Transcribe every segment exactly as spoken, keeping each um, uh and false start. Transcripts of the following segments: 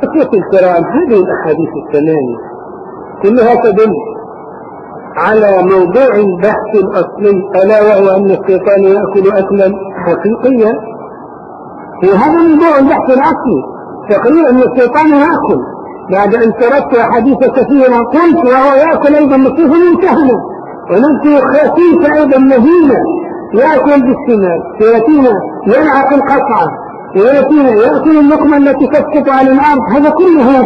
أخوتي الكرام، هذه الأحاديث الثمانية كلها تدل على موضوع البحث الأصلي، ألا وهو أن الشيطان يأكل أكلا حقيقيا. وهذا موضوع البحث الأصلي، تقرير أن الشيطان يأكل بعد أن تركت أحاديث كثيرة قلت وهو يأكل أيضا نصيفا منتهنا، ونذكر خفيف أيضا مهينا يأكل بالشمال، ويأتينا يلعق القطعة، ويأتينا يأكل اللقمة التي تسقط على الأرض. هذا كله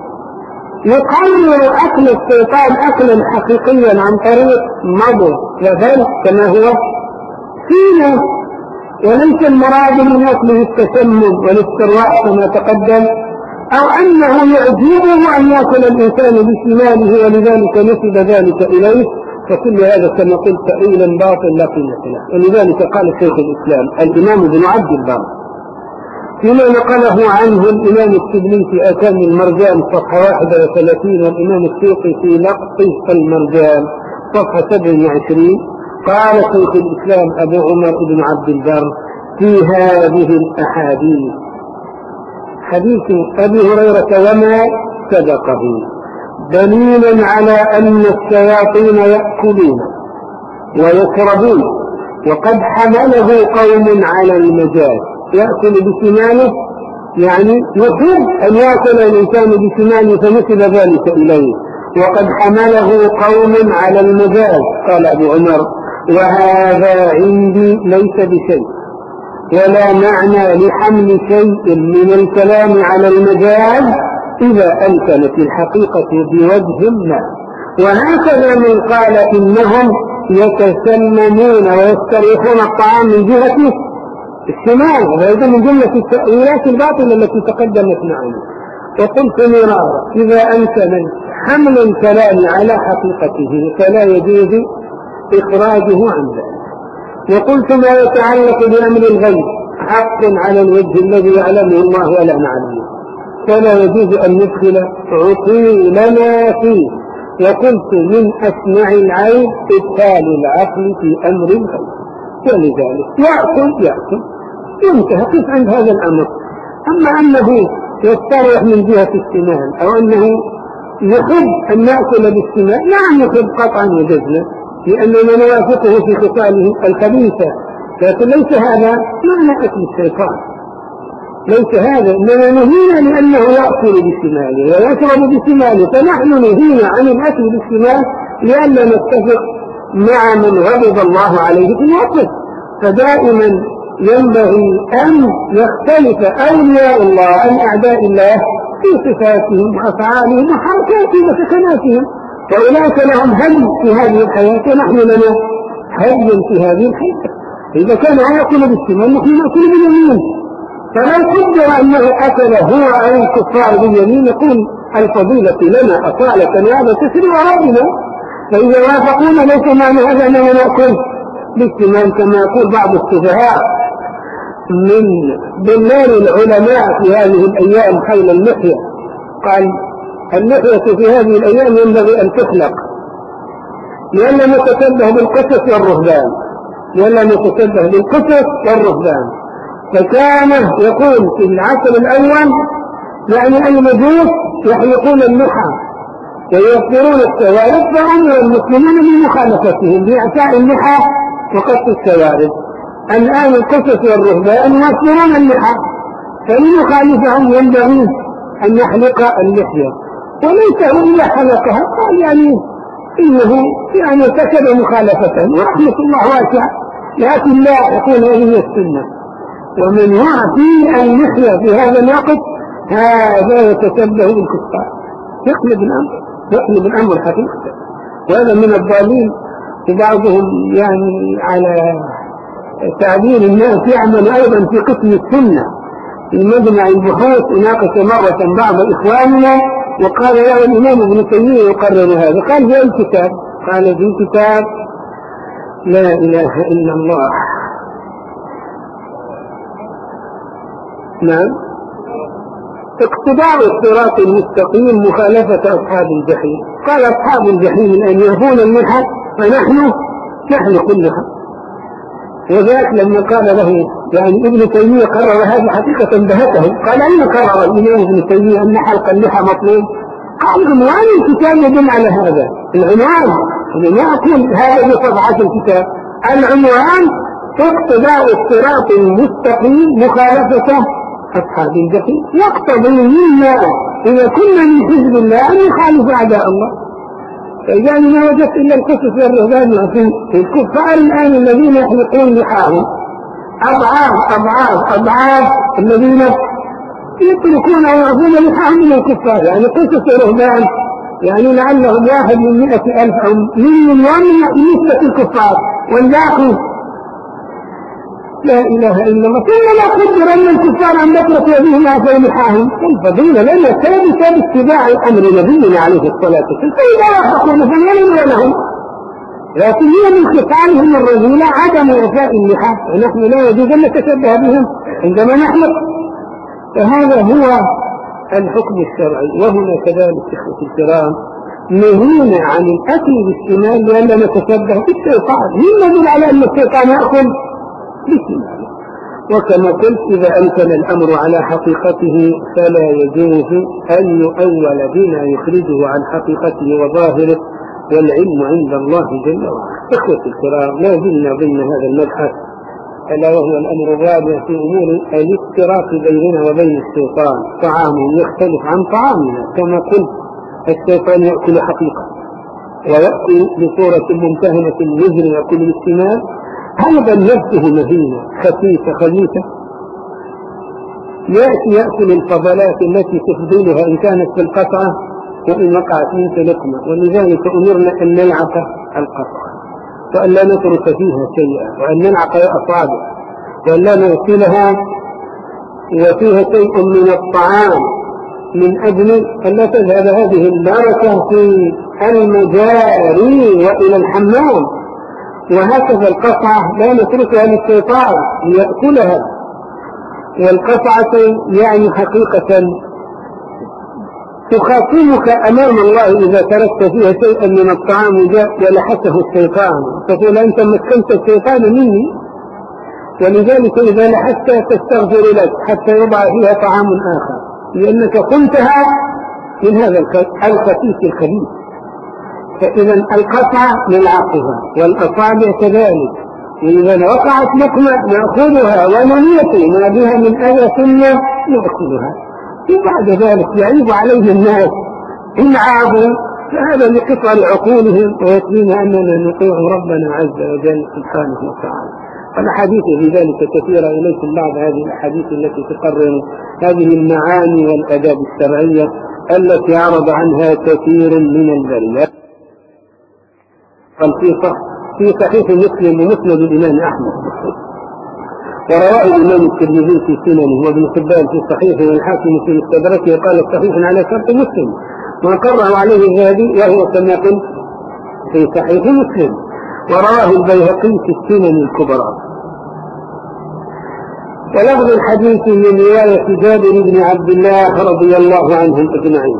يقرر أكل الشيطان أكلا حقيقيا عن طريق مضغ وذلك كما هو فينا، وليس المراد من أكله التسمم والاسترواح كما تقدم، أو أنه يعجبه أن يأكل الإنسان بشماله ولذلك نسب ذلك إليه. فكل هذا كما قلت تأويلا باطل لا قيمة له. ولذلك قال شيخ الإسلام الإمام ابن عبد البر فيما نقله عنه الإمام الشبلي في أكام المرجان صفحة واحد وثلاثين، والإمام السيوطي في لقط المرجان صفحة سبع وعشرين، قال شيخ الإسلام أبو عمر بن عبد البر في هذه الأحاديث: حديث أبي هريرة وما سبقه دليلا على أن الشياطين يأكلون ويشربون، وقد حمله قوم على المجاز. يأكل بشماله يعني يحب أن يأكل الإنسان بشماله فنسب ذلك إليه، وقد حمله قوم على المجاز. قال أبو عمر: وهذا عندي ليس بشيء، ولا معنى لحمل شيء من الكلام على المجاز إذا أمكنت الحقيقة بوجه ما. وهكذا من قال إنهم يتسممون ويستريحون الطعام من جهة الشمال، وهذا من جملة التأويلات الباطلة التي تقدمت معنا. وقلت مرارا: إذا أمكن حمل الكلام على حقيقته فلا يجوز إخراجه عن ذلك. وقلت ما يتعلق بأمر الغيب حق على الوجه الذي يعلمه الله ولا نعلمه، فلا يجوز أن ندخل عقولنا فيه. وقلت من أسمع العين إدخال العقل في أمر الغيب، ولذلك يأكل يأكل ينتهى قف عند هذا الأمر. أما أنه يستريح من جهة الشمال أو أنه يحب أن يأكل بالشمال، نعم يحب قطعا وجزلا، لأن من يوافقه في خصاله الخبيثة، لكن ليس هذا معنى أكل الشيطان، ليس هذا. إنما نهينا لأنه يأكل بشماله ويشرب بشماله، فنحن نهينا عن الأكل بالشمال لأننا نتفق مع من غضب الله عليه في الوقت. فدائما ينبغي أن يختلف أولياء الله عن أعداء الله في صفاتهم وأفعالهم وحركاتهم وسكناتهم، فأولئك لهم هدي في هذه الحياة ونحن لنا هدي في هذه الحياة. إذا كان يأكل بالشمال نحن نأكل باليمين، فلا قدر أنه أكل هو أو الكفار باليمين يكون الفضيلة لنا أصالة، وهذا تشريع ربنا. فإذا وافقونا ليس معنى هذا أننا نأكل بالشمال كما يقول بعض السفهاء من ضمن العلماء في هذه الأيام حول اللحية. قال: اللحية في هذه الأيام ينبغي أن تخلق، لأننا نتشبه بالقسس والرهبان، لأننا نتشبه بالقسس والرهبان. فكان يقول في العصر الأول يعني المجوس يحلقون اللحى ويوفرون الشوارب، فأمر المسلمين بمخالفتهم بإعفاء اللحى وقص الشوارب. الآن القسس والرهبان يوفرون اللحى، فلنخالفهم ينبغي أن يحلق اللحية، وليس هو إلا حلقها. قال يعني إنه يعني ارتكب مخالفة ورحمة الله واسعة، لكن لا يكون هذه السنة. ومن يعطي اللحية في هذا الوقت هذا يتشبه بالكفار، يقلب الأمر يقلب الأمر حقيقة. وهذا من الضالين، وبعضهم يعني على تعبير الناس يعمل أيضا في قسم السنة في مجمع البحوث. ناقش مرة بعض إخواننا وقال له الإمام ابن تيمية يقرر هذا، قال في أي كتاب؟ قال في كتاب لا إله إلا الله. نعم، اقتضاء الصراط المستقيم مخالفة أصحاب الجحيم. قال أصحاب الجحيم الآن يهون اللحى فنحن نحلق اللحى. وذاك لما قال له يعني ابن تيمية قرر هذه حقيقة انبهته. قال أين قرر الإمام ابن تيمية أن حلق اللحى مطلوب؟ قال عنوان الكتاب يدل على هذا. العنوان أنا ما أقول هذا بصفحة الكتاب، العنوان اقتضاء الصراط المستقيم مخالفة أصحاب الجحيم، يقتضي منا إذا كنا من حزب الله أن يخالف أعداء الله. فإذا ما وجدت إلا القصص والرهبان في الكفار الآن الذين يحلقون لحاهم أضعاف أضعاف أضعاف الذين يتركون ويعظون لحاهم من الكفار. يعني قصص الرهبان يعني لعلهم واحد من مئة ألف أو مليون بالنسبة للكفار، والباقي لا إله إلا الله. ثم لا قدر أن الكفار أن يتركوا به ما في لحاهم الفضيلة، لأن ثابتة باتباع أمر نبينا عليه الصلاة والسلام. فإذا وافقوا فليلوا لهم، لكن هي من خصالهم الرذيلة عدم وفاء اللحى، ونحن لا يجوز أن نتشبه بهم عندما نحلق. فهذا هو الحكم الشرعي. وهنا كذلك إخوة الكرام نهينا عن الأكل بالشمال لأننا نتشبه بالشيطان. مين يدل على أن الشيطان يأكل بالشمال؟ وكما قلت إذا أمكن الأمر على حقيقته فلا يجوز أن يؤول بما يخرجه عن حقيقته وظاهره، والعلم عند الله جل وعلا. إخوة الكرام لا زلنا بين هذا المبحث ألا وهو الأمر الرابع في أمور الافتراق بيننا وبين الشيطان. طعام يختلف عن طعامنا كما قلت، الشيطان يأكل حقيقة ويأكل بصورة ممتهنة الوزن يأكل بالشمال، أيضا نفسه مهينة خفيفة خبيثة يأتي يأكل الفضلات التي تفضلها إن كانت في القطعة وإن وقعت منك لقمة. ولذلك أمرنا أن نلعق القطعة وأن لا نترك فيها شيئا، وأن نلعق الأصابع وأن لا نغسلها وفيها شيء من الطعام من أجل أن لا تذهب هذه البركة في المجاري وإلى الحمام. وهكذا القطعة لا نتركها للشيطان ليأكلها، والقطعة يعني حقيقة تخاصمك أمام الله إذا تركت فيها شيئا من الطعام جاء ولحسه الشيطان، تقول أنت مكنت الشيطان مني. ولذلك إذا لحست تستغفر لك حتى يضع فيها طعام آخر، لأنك قلتها من هذا الخفيف الخبيث. فإذا القطعة نلعقها والأصابع كذلك، وإذا وقعت لقمة نأخذها ونميت ما بها من أذى ثم نأخذها. وبعد ذلك يعيب عليه الناس إن عابوا، فهذا لقطع عقولهم ويكفينا أننا نطيع ربنا عز وجل سبحانه وتعالى. الأحاديث في ذلك كثيرة، إليكم بعض هذه الأحاديث التي تقرر هذه المعاني والآداب الشرعية التي عرض عنها كثير من البريات. في صحيح مسلم ومسند الإمام أحمد، ورواه الإمام الترمذي في سننه، وابن حبان في صحيحه، والحاكم في مستدركه قال صحيح على شرط مسلم، وقرأه عليه الذهبي وهو كما قلت في صحيح مسلم، ورواه البيهقي في السنن الكبرى. ولفظ الحديث من رواية جابر بن عبد الله رضي الله عنهم أجمعين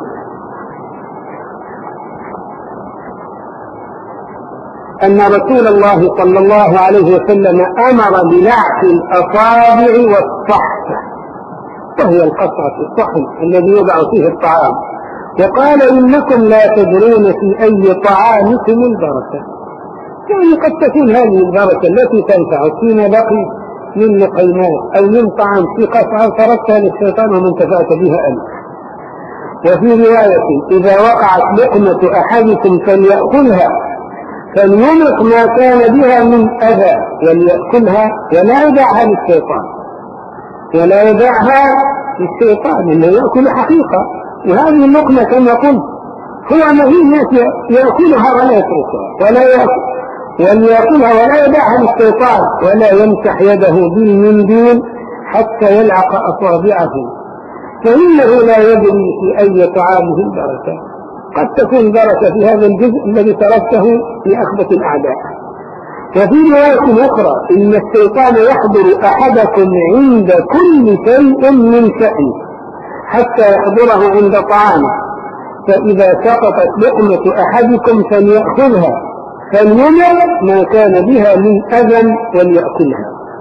أن رسول الله صلى الله عليه وسلم أمر بلعق الأصابع والصحفة، وهي القطعة الصحن الذي يوضع فيه الطعام، وقال إنكم لا تدرون في أي طعامكم البركة. يعني قد تكون هذه البركة التي تنفع فيما بقي من لقيمات أو من طعام في قطعة تركتها للشيطان ومن انتفعت بها أنت. وفي رواية إذا وقعت لقمة أحدكم فليأكلها، فليملك ما كان بها من أذى وليأكلها ولا يدعها للشيطان، ولا يدعها للشيطان إنه يأكل حقيقة. وهذه اللقمة كما قلت هو مهين يأكلها ولا يتركها ولا يأكل وليأكلها ولا يدعها للشيطان، ولا يمسح يده بالمنديل حتى يلعق أصابعه، فإنه لا يدري في أي طعامه البركة. قد تكون بركة في هذا الجزء الذي تركته في أخبث الأعداء. وفي رواية أخرى إن الشيطان يحضر أحدكم عند كل شيء من شأنه حتى يحضره عند طعامه، فإذا سقطت لقمة أحدكم فليأخذها فليمر ما كان بها من أذى وليأكلها،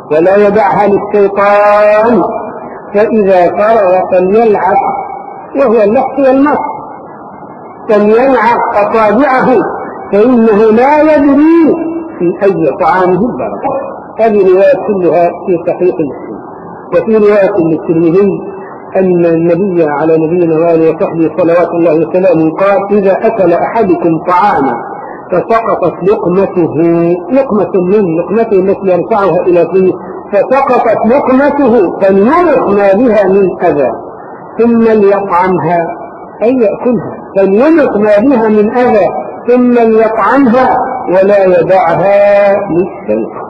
ولا يدعها للشيطان، فإذا فرغ فليلعق، وهو اللحظ والمص، فليلعق أصابعه فإنه لا يدري في أي طعامه البركة. هذه رواية كلها في صحيح مسلم. وفي رواية للترمذي أن النبي على نبينا وآله وصحبه صلوات الله وسلامه قال: إذا أكل أحدكم طعاما فسقطت لقمته، لقمة من لقمته التي يرفعها إلى فيه، فسقطت لقمته فليرق ما بها من أذى ثم ليطعمها، أي يأكلها، فليرق ما بها من أذى ثم ليطعمها ولا يدعها للشيطان.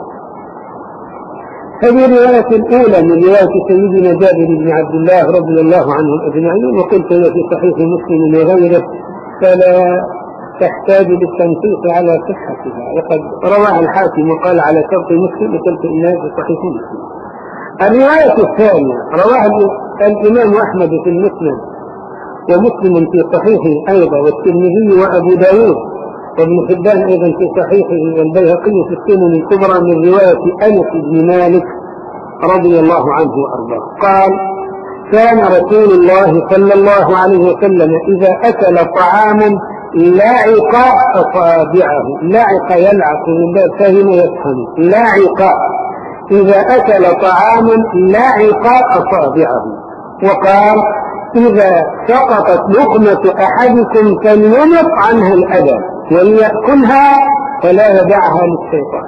هذه الرواية الأولى من رواية سيدنا جابر بن عبد الله رضي الله عنهم أجمعين، وقلت هي في صحيح مسلم وغيره فلا تحتاج للتنقيط على صحتها، وقد رواها الحاكم وقال على شرط مسلم، وقلت إنها في صحيح مسلم. الرواية الثانية رواها الإمام أحمد في المسند، ومسلم في صحيحه أيضا، والترمذي وأبو داود وابن حبان أيضا في صحيحه، والبيهقي في السنن الكبرى من رواية أنس بن مالك رضي الله عنه وأرضاه قال: كان رسول الله صلى الله عليه وسلم إذا أكل طعاما لعق أصابعه، لعق يلعق من باب فهم يفهم، لعق إذا أكل طعاما لعق أصابعه. وقال: إذا سقطت لقمة أحدكم فليمط عنها الأذى وليأكلها فلا يدعها للشيطان.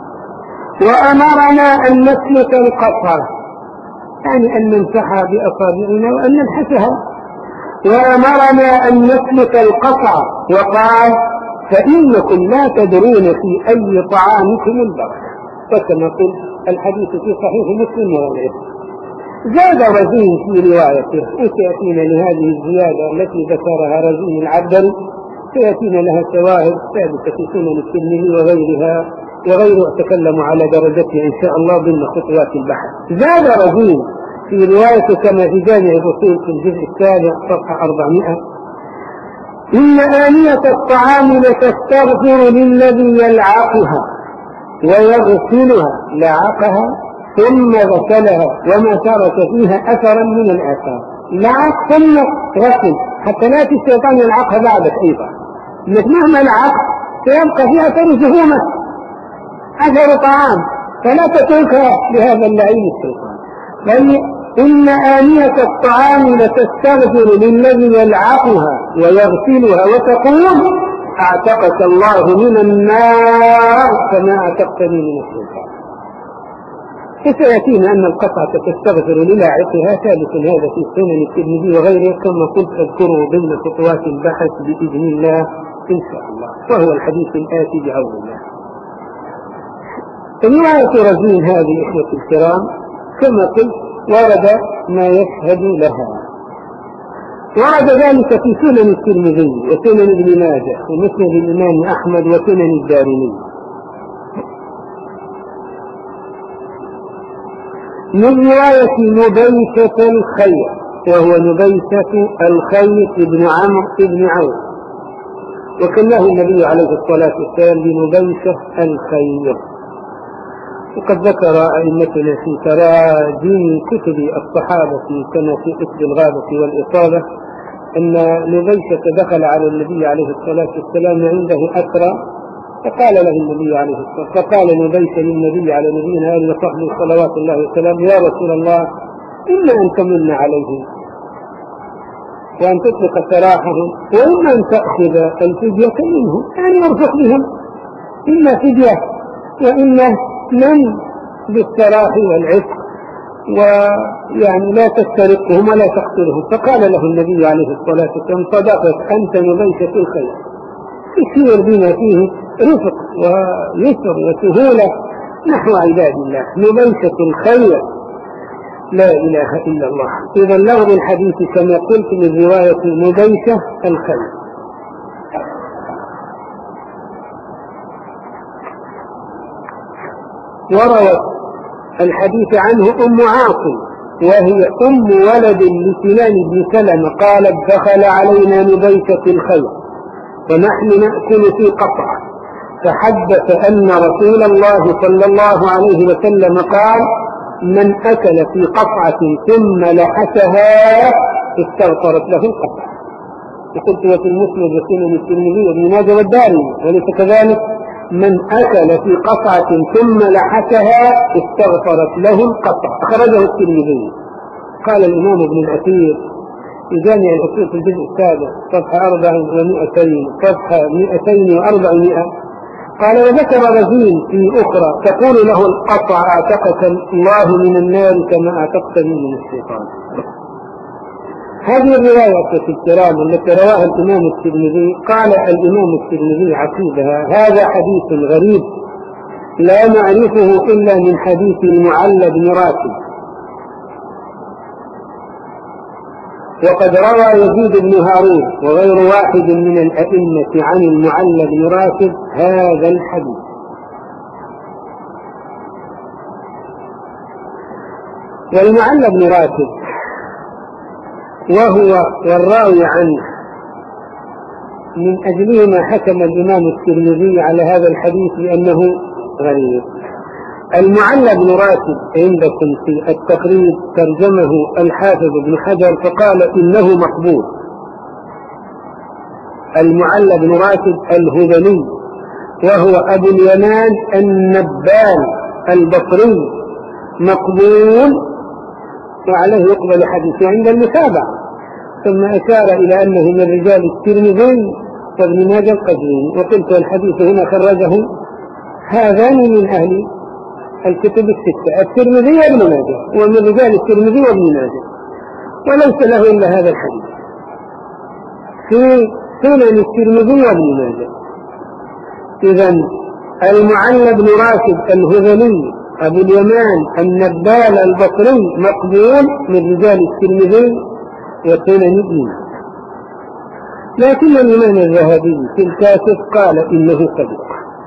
وأمرنا أن نسلك القطع، يعني أن نمسحها بأصابعنا وأن نلحسها. وأمرنا أن نسلك القطع، وقال: فإنكم لا تدرون في أي طعامكم البركة. فكما قلت الحديث في صحيح مسلم وغيره. زاد رزين في روايته، وسيأتينا لهذه الزيادة التي ذكرها رزين العبدري، سيأتينا لها شواهد ثابتة في سنن الترمذي وغيرها وغيره أتكلم على درجته إن شاء الله ضمن خطوات البحث. زاد رزين في رواية كما في جامع الرسول في الجزء السابع صفحة أربعمائة: إن آنية الطعام لتستغفر للذي يلعقها ويغسلها، لعقها ثم غسلها وما ترك فيها أثرا من الآثار. لعق ثم غسل حتى لا الشيطان يلعقها بعدك أيضا، إنك مهما لعق سيبقى فيها أثر زهومة، أثر طعام، فلا تتركها لهذا اللعين الشيطان. بل إن آنية الطعام لتستغفر للذي يلعقها ويغسلها وتقول: أعتقك الله من النار كما أعتقتني من الشيطان. فسيأتينا أن القطعة تستغفر للاعقها، ثالث هذا في سنن الترمذي وغيره، كما قلت أذكره ضمن خطوات البحث بإذن الله إن شاء الله، وهو الحديث الآتي بعون الله. رواية رزين هذه إخوة الكرام كما قلت ورد ما يشهد لها، ورد ذلك في سنن الترمذي وسنن ابن ماجه ومسند الإمام أحمد وسنن الدارمي من رواية نبيشة الخير، وهو نبيشة الخير ابن عمرو ابن عوف، وكناه النبي عليه الصلاة والسلام بنبيشة الخير. وقد ذكر أئمتنا في تراجم كتب الصحابة كما في اسم الغابة والإصابة أن نبيشة دخل على النبي عليه الصلاة والسلام عنده أسرى، فقال له النبي عليه الصلاة والسلام، فقال نبيشة للنبي على نبينا آله وصحبه صلوات الله وسلامه: يا رسول الله، إما أن تمن عليهم وأن تطلق سراحهم، وإما أن تأخذ الفدية منهم، يعني يرفق بهم، إما فدية وإما من بالسراح والعفق، ويعني لا تسترقهم ولا تقتلهم. فقال له النبي عليه الصلاة والسلام: صدقت أنت نبيشة الخير، يسير بنا فيه رفق ويسر وسهولة نحو عباد الله، نبيشة الخير لا إله إلا الله. إذا لفظ الحديث كما قلت من رواية نبيشة الخير. وروت الحديث عنه أم عاصم، وهي أم ولد لسنان بن سلمة، قالت: دخل علينا نبيشة الخير ونحن نأكل في قطعة، فحدث أن رسول الله صلى الله عليه وسلم قال: من أكل في قطعة ثم لحسها استغفرت له القطعة. وقلت وفي المسند وسنن الترمذي وابن ماجه والدارمي، وليس كذلك؟ من أكل في قطعة ثم لحسها استغفرت له القطعة، أخرجه الترمذي. قال الإمام ابن الأثير في جامع الأصول في الجزء السابع صفحة أربع ومئتين صفحة مئتين وأربعمائة، قال: وذكر رجل في أخرى تقول له القطع: أعتقك الله من النار كما أعتقتني من الشيطان. هذه الرواية في الكرام التي رواها الإمام الترمذي، قال الإمام الترمذي عقيبها: هذا حديث غريب لا نعرفه إلا من حديث المعلى بن راشد. وقد روى يزيد بن هارون وغير واحد من الأئمة عن المعلى بن راشد هذا الحديث. والمعلى بن راشد وهو والراوي عنه من أجله ما حكم الإمام الترمذي على هذا الحديث بأنه غريب. المعلى بن راشد عندكم في التقريب ترجمه الحافظ ابن حجر فقال إنه مقبول. المعلى بن راشد الهذلي وهو أبو اليمان النبال البصري مقبول، وعليه يقبل حديثه عند المتابعة. ثم أشار إلى أنه من رجال الترمذي وابن ماجه القزويني، وقلت الحديث هنا خرجه هذان من أهل الكتب الستة: الترمذي وابن ماجه، ومن رجال الترمذي وابن ماجه، وليس له إلا هذا الحديث في سنن الترمذي وابن ماجه. إذن المعلى بن راشد الهذلي أبو اليمان النبال البصري مقبول من رجال الترمذي وسنن ابن ماجه. لكن الإمام الذهبي في الكاشف قال إنه صدوق.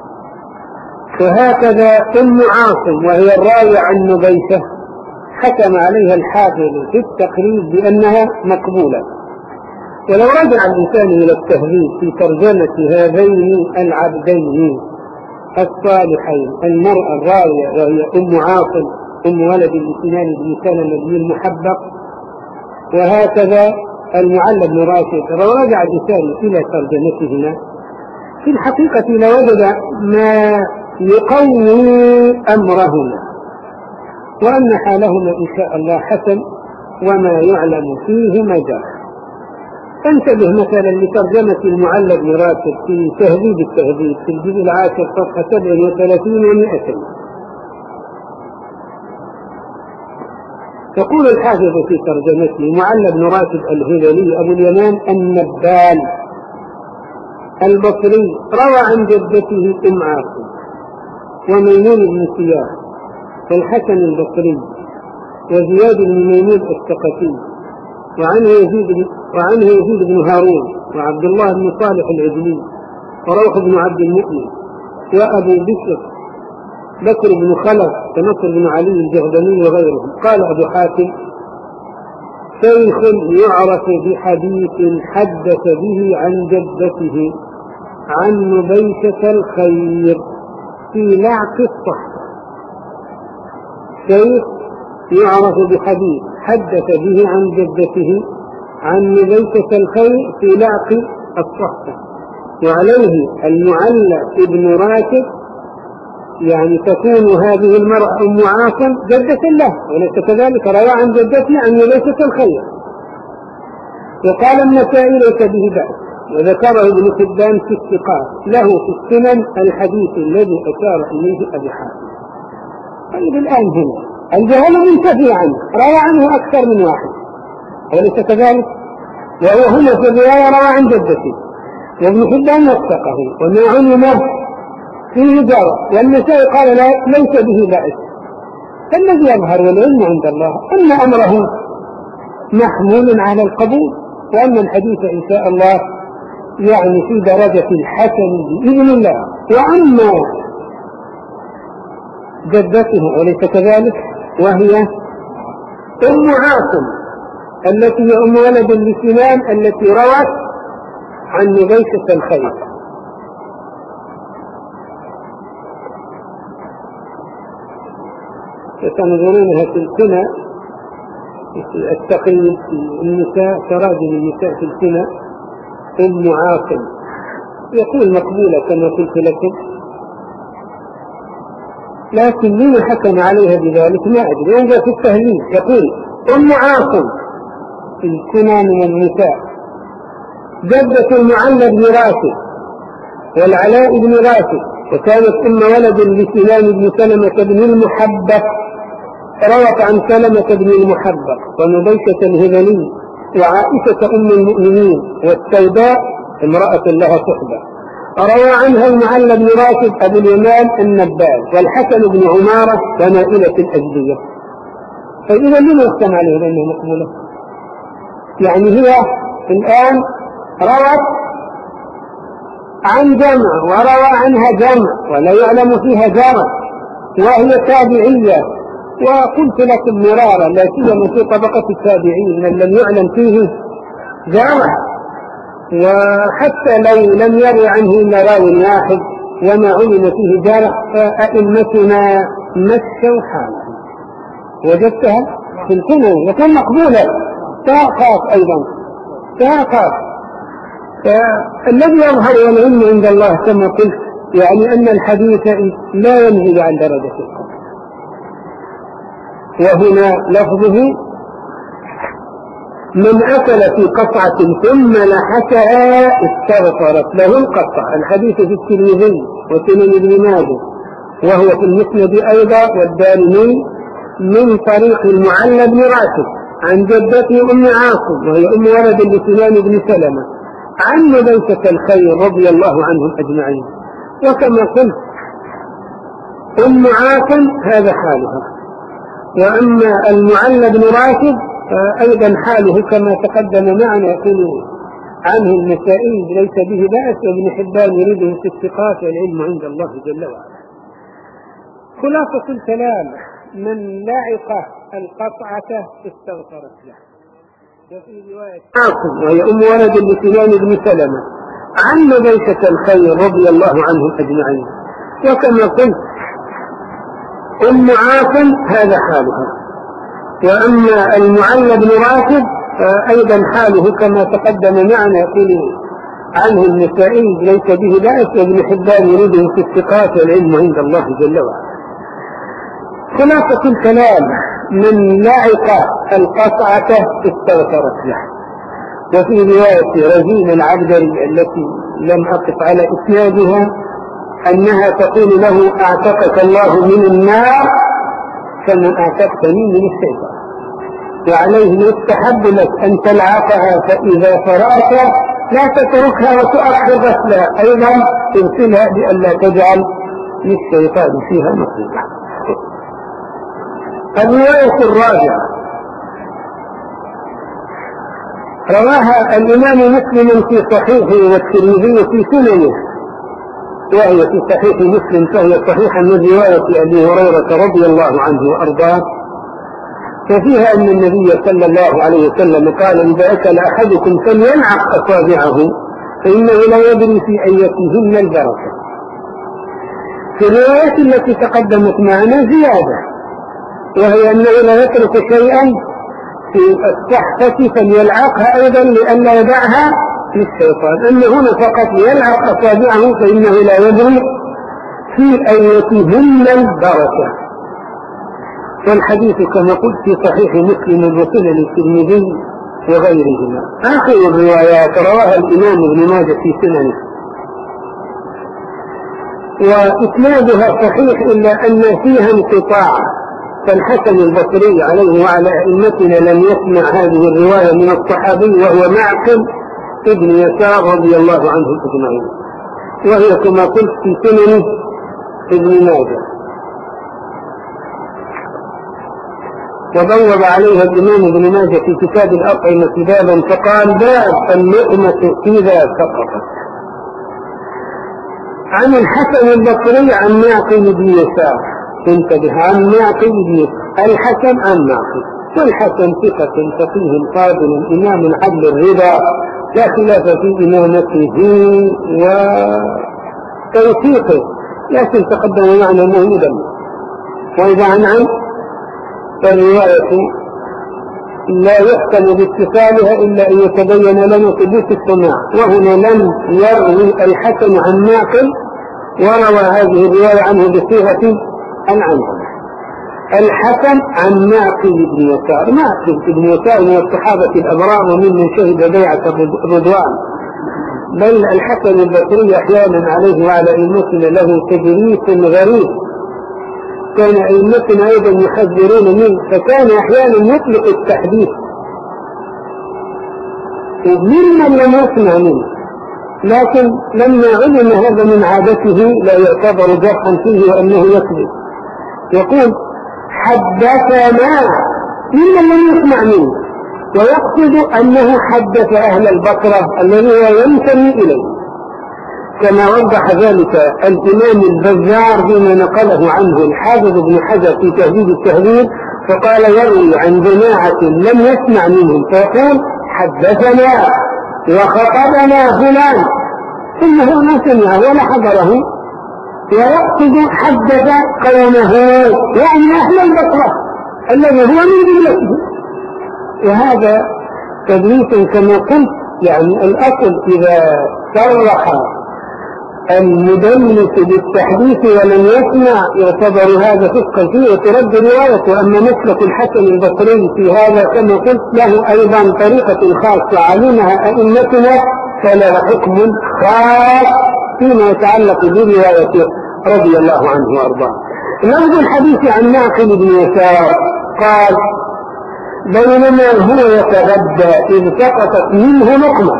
وهكذا أم عاصم وهي الراوية عن نبيشة حكم عليها الحافظ في التقريب بأنها مقبولة. ولو رجع الإنسان إلى التهذيب في ترجمة هذين العبدين الصالحين، المرأة الراوية وهي أم عاصم أم ولد لسنان بن سلمة بن المحبق، وهكذا المعلى بن راشد، لو رجع الإنسان إلى ترجمتهما في الحقيقة لوجد ما يقوي أمرهما، وأن حالهما إن شاء الله حسن وما يعلم فيه مجال. انتبه مثلا لترجمة المعلى بن راشد في تهذيب التهذيب في الجزء العاشر صفحة سبع وثلاثين ومئتين. يقول الحافظ في ترجمته: معلى بن راشد الهذلي أبو اليمان النبال البصري روى عن جدته أم عاصم وميمون بن سياح والحسن البصري وزياد بن ميمون الثقفي، وعنه يزيد بن وعنه يزيد بن هارون وعبد الله بن صالح العجلي وروح بن عبد المؤمن وأبو بكر بكر بن خلف ونصر بن علي الجهضمي وغيرهم. قال أبو حاتم: شيخ يعرف بحديث حدث به عن جدته عن نبيشة الخير في لعق الصحة. شيخ يعرف بحديث حدث به عن جدته عن نبيشة الخير في لعق الصحة. وعليه المعلى ابن راشد يعني تكون هذه المرأة أم عاصم جدة له، وليس كذلك، روى عن جدته عن نبيشة الخير. وقال النسائي ليس به بأس، وذكره ابن حبان في الثقات له في السنن الحديث الذي أشار إليه أبو حاتم. طيب الآن هنا الجهل منتفي عنه، روى عنه أكثر من واحد، وليس كذلك؟ وهو هنا في الرواية روى عن جدته، وابن حبان وثقه وما علم فيه جرى، والنسائي قال لا ليس به بأس. فالذي يظهر والعلم عند الله أن أمره محمول على القبول، وأن الحديث إن شاء الله يعني في درجة الحسن بإذن الله. وأما جدته وليس كذلك وهي أم عاصم التي هي أم ولد لسنان التي روت عن نبيشة الخير. وتنظرونها في الكنى التقييد في النساء تراجم النساء في الكنى أم عاصم يقول مقبولة كما قلت لكم، لكن من حكم عليها بذلك ما أدري. ينظر في التهذيب يقول أم عاصم في الكنى من النساء جدة المعلى بن راشد والعلاء بن راشد، وكانت أم ولد لسلام بن سلمة بن المحبب، روت عن سلمة بن المحبب ونبيشة الهذلي وعائشة أم المؤمنين والسوداء امرأة لها صحبة. روى عنها المعلى بن راشد أبو اليمان النبال والحسن بن عمارة ونائلة الأجدية. فإذا لم يحكم عليه لأنه مقبولة؟ يعني هي الآن روت عن جمع وروى عنها جمع ولا يعلم فيها جمع وهي تابعية، وقلت لكم مرارا لا سيما في طبقة التابعين من لم يعلم فيه جمع، وحتى لو لم يروي عنه إلا راو واحد وما علم فيه جرح فأئمتنا مشوا حاله. وجدتها في الكنى وكان مقبولة تاقات أيضا تاقات. فالذي يظهر والعلم عند الله كما قلت يعني أن الحديث لا ينزل عن درجة القبر. وهنا لفظه من أكل في قطعة ثم لحسها استغفرت له القطعة. الحديث في الترمذي وسنن ابن ماجه وهو في المسند أيضا والدارمي من طريق المعلى بن راشد عن جدته أم عاصم وهي أم ولد لسلام بن سلمة عن نبيشة الخير رضي الله عنهم أجمعين. وكما قلت أم عاصم هذا حالها، وأما المعلى بن راشد أيضا حاله كما تقدم معنا يقول عنه النسائي ليس به بأس، وابن حبان يريده في الثقات والعلم عند الله جل وعلا. خلاصة الكلام من لعق القطعة استغفرت له. وفي رواية عاصم وهي أم ولد لسلام بن سلمة عن نبيشة الخير رضي الله عنهم أجمعين. وكما قلت أم عاصم هذا حالها، وأما المعلى بن راشد أيضا حاله كما تقدم معنا يقول عنه النسائي ليس به بأس، وابن حبان يريده في الثقات والعلم عند الله جل وعلا. خلاصة الكلام من لعق القطعة استغفرت له. وفي رواية رزين العبدري التي لم أقف على إسنادها أنها تقول له أعتقك الله من النار كمن أعتقتني من الشيطان، وعليه يستحب لك أن تلعقها فإذا فرأت لا تتركها وتؤخر غسلها، أيضا تغسلها لئلا تجعل للشيطان فيها نصيبا. الرواية الرابعة رواها الإمام مسلم في صحيحه والترمذي في سننه، وهي في صحيح مسلم فهي صحيحة من رواية أبي هريرة رضي الله عنه وأرضاه، ففيها أن النبي صلى الله عليه وسلم قال إذا أكل أحدكم فلينعق أصابعه فإنه لا يدري في أيتهن البركة. في الرواية التي تقدمت معنا زيادة، وهي أنه لا يترك شيئا في الصحفة فليلعقها أيضا لئلا يدعها للشيطان، أنه هنا فقط ليلعق أصابعه فإنه لا يدري في أيتهن البركة. والحديث كما قلت في صحيح مسلم وسنن الترمذي وغيرهما. آخر الروايات رواها الإمام ابن ماجه في سننه وإسنادها صحيح إلا أن فيها انقطاع، فالحسن البصري عليه وعلى أئمتنا لم يسمع هذه الرواية من الصحابي وهو معقل ابن يسار رضي الله عنهم أجمعين، وهي كما قلت في سنن ابن ماجه. وبوب عليها الإمام ابن ماجه في كتاب الأطعمة بابا فقال باب اللقمة إذا سقطت. عن الحسن البصري عن معقل بن يسار، انتبه، عن معقل بن يسار، الحسن عن معقل، والحسن ثقة فقيه قادر إمام عدل الرضا لا خلاف في إمامته وتوثيقه، لكن تقدم معنا مهمدا. وإذا عن عن فالرواية لا يحكم باتصالها إلا أن يتبين لنا ثبوت السماع، وهنا لم يروي الحسن عن ناقل وروى هذه الرواية عنه بصيغة العنعنة. الحسن عن ناقل بن يسار، ناقل بن يسار من الصحابة الأبرار وممن شهد بيعة الرضوان، بل الحسن البصري أحيانا عليه وعلى أئمتنا له تدريس غريب، كان أئمتنا أيضا يحذرون منه، فكان أحيانا يطلق التحديث ممن لم يسمع منه، لكن لما علم هذا من عادته لا يعتبر جرحا فيه وأنه يكذب، يقول حدثنا ممن لم يسمع منه، ويقصد أنه حدث أهل البصرة الذي هو ينتمي إليه، كما وضح ذلك الإمام البزار بما نقله عنه الحافظ ابن حجر في تهذيب التهذيب، فقال يروي عن جماعة لم يسمع منهم فيقول حدثنا وخطبنا فلان، ثم هو ما سمع ولا حضره، ويقصد حدث قومه يعني أهل البصرة الذي هو من جملته، وهذا تدريس كما قلت. يعني الأصل إذا صرح المدلس بالتحديث ولم يسمع يعتبر هذا فسقا فيه وترد روايته. أما مسلك الحسن البصري في هذا كما قلت له أيضا طريقة خاصة علمها أئمتنا، فلا حكم خاص فيما يتعلق بروايته رضي الله عنه وأرضاه. لفظ الحديث عن ناقل بن يسار قال بينما هو يتغدى إذ سقطت منه لقمة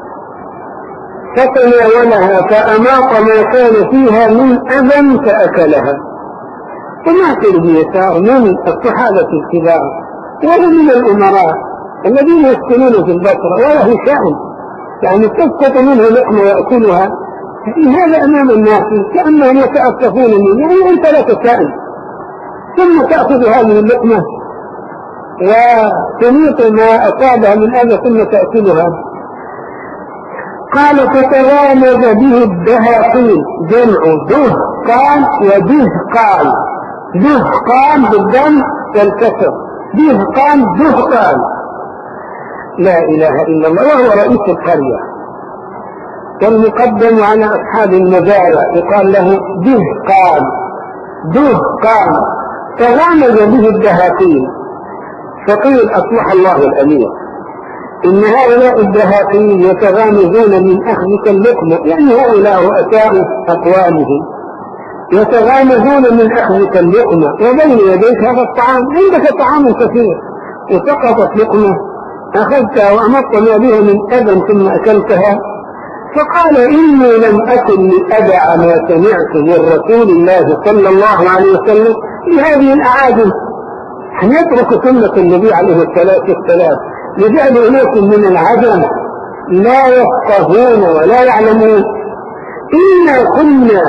فتناولها فأماط ما كان فيها من أذى فأكلها. وناقل بن يسار من الصحابة الكبار وهو من الأمراء الذين يسكنون في البصرة وله شأن، يعني تسقط منه لقمة ويأكلها، هذا أمام الناس كأنهم يتأسفون منه، يعني أنت لا تسائل، ثم تأخذ هذه اللقمة وتميط ما أصابها من أذى ثم تأكلها. قال فتغامز به الدهاقين، جمع دهقان ودهقان، دهقان بالضم والكسر، دهقان دهقان، لا إله إلا الله، وهو رئيس القرية والمقدم على أصحاب المزارع يقال له دهقان دهقان. تغامز به الدهاقين، فقيل أصلح الله الأمير إن هؤلاء الدهاقين يتغامزون من أخذك اللقمة، يعني هؤلاء رؤساء أقوامهم يتغامزون من أخذك اللقمة وبين يديك هذا الطعام، عندك طعام كثير وسقطت لقمة أخذتها وأمطت ما بها من أذى ثم أكلتها. فقال إني لم أكن لأدع ما سمعت من رسول الله صلى الله عليه وسلم لهذه الأعاجم، أن يترك سنة النبي عليه الصلاة والسلام لجعل إليكم من العجم لا يفقهون ولا يعلمون. إنا كنا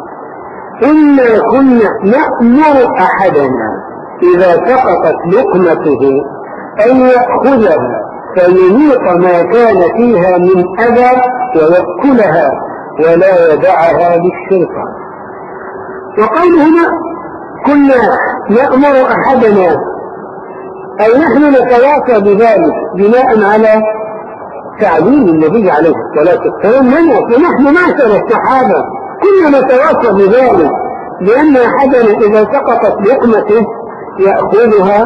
إنا كنا نأمر أحدنا إذا سقطت لقمته أن يأخذها فيميط ما كان فيها من أذى ويأكلها ولا يدعها للشيطان. وقال هنا كنا نأمر أحدنا أي نحن نتواصى بذلك بناء على تعليم النبي عليه الصلاة والسلام لنا، ونحن معشر الصحابة كنا نتواصى بذلك، لأن أحدنا إذا سقطت لقمته يأخذها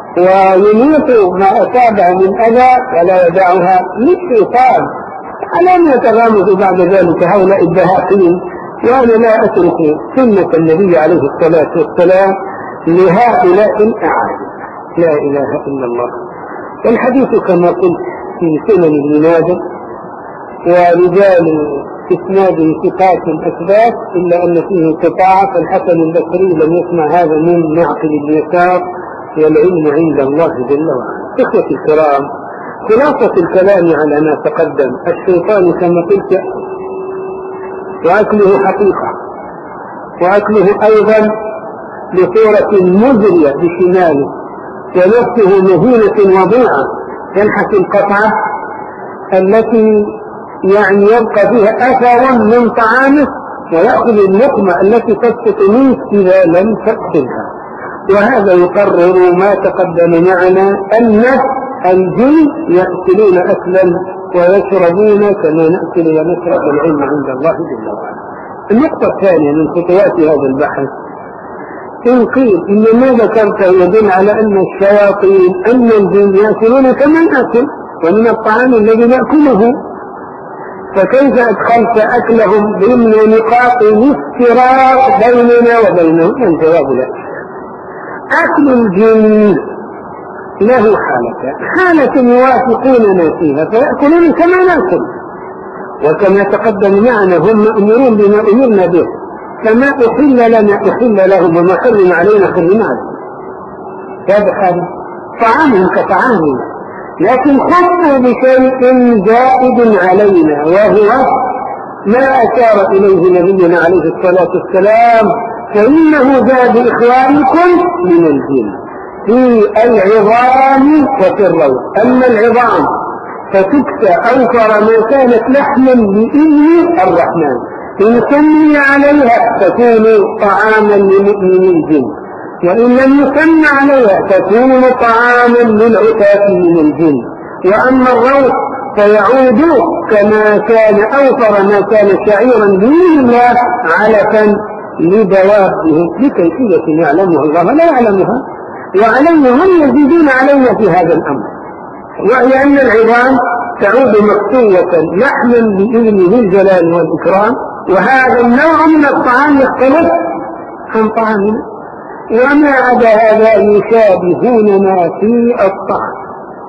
ويميط ما أصابها من أذى ولا يدعها للشيطان. ألم يتغامز بعد ذلك هؤلاء الدهاقين؟ وأنا لا أترك سنة النبي عليه الصلاة والسلام لهؤلاء الأعاجم، لا إله إلا الله. والحديث كما قلت في سنن ابن ماجه ورجال إسناده ثقات أثبات، إلا أن فيه قطاع، فالحسن البصري لم يسمع هذا من ناقل بن يسار، والعلم عند الله جل وعلا. إخوة الكرام، خلاصة الكلام على ما تقدم، الشيطان كما قلت وأكله حقيقة، وأكله أيضا بصورة مزرية بشماله، ونفسه مهينة وضيعة تنحت القطعة التي يعني يبقى فيها أثر من طعامه، ويأخذ اللقمة التي تسقط منه إذا لم تأكلها. وهذا يقرر ما تقدم معنا أن الجن يأكلون أكلا ويشربون كما نأكل ونشرب، العلم عند الله جل وعلا. النقطة الثانية من خطوات هذا البحث إن قيل إن ما ذكرته يدل على أن الشياطين أن الجن يأكلون كما نأكل ومن الطعام الذي نأكله، فكيف أدخلت أكلهم ضمن نقاط الافتراق بيننا وبينهم؟ الجواب لا. أكل الجن له حالة حالة يوافقوننا فيها فيأكلون كما نأكل، وكما تقدم معنا هم مأمورون بما أمرنا به، فما أحل لنا أحل لهم وما حرم علينا حرم عليهم. هذا حال طعامهم كطعامنا، لكن خصوا بشيء زائد علينا وهو ما أشار إليه نبينا عليه الصلاة والسلام، فإنه زاد إخوانكم من الجن في العظام وفي الروث. أما العظام فتكسى أوفر ما كانت لحما بإذن الرحمن، إن سمي عليها تكون طعاما لمؤمن الجن، وإن لم يسمى عليها تكون طعاما للعتاة من الجن. وأما الروث فيعود كما كان أوفر ما كان شعيرا بإذن الله علفا لدوابهم بكيفية يعلمها الله لا يعلمها، وعليهم هم يزيدون علينا في هذا الأمر، وهي أن العظام تعود مكسوة لحما بإذن ذي الجلال والإكرام، وهذا النوع من الطعام يختلف عن طعامنا، وما عدا هذا يشابهوننا في الطعام.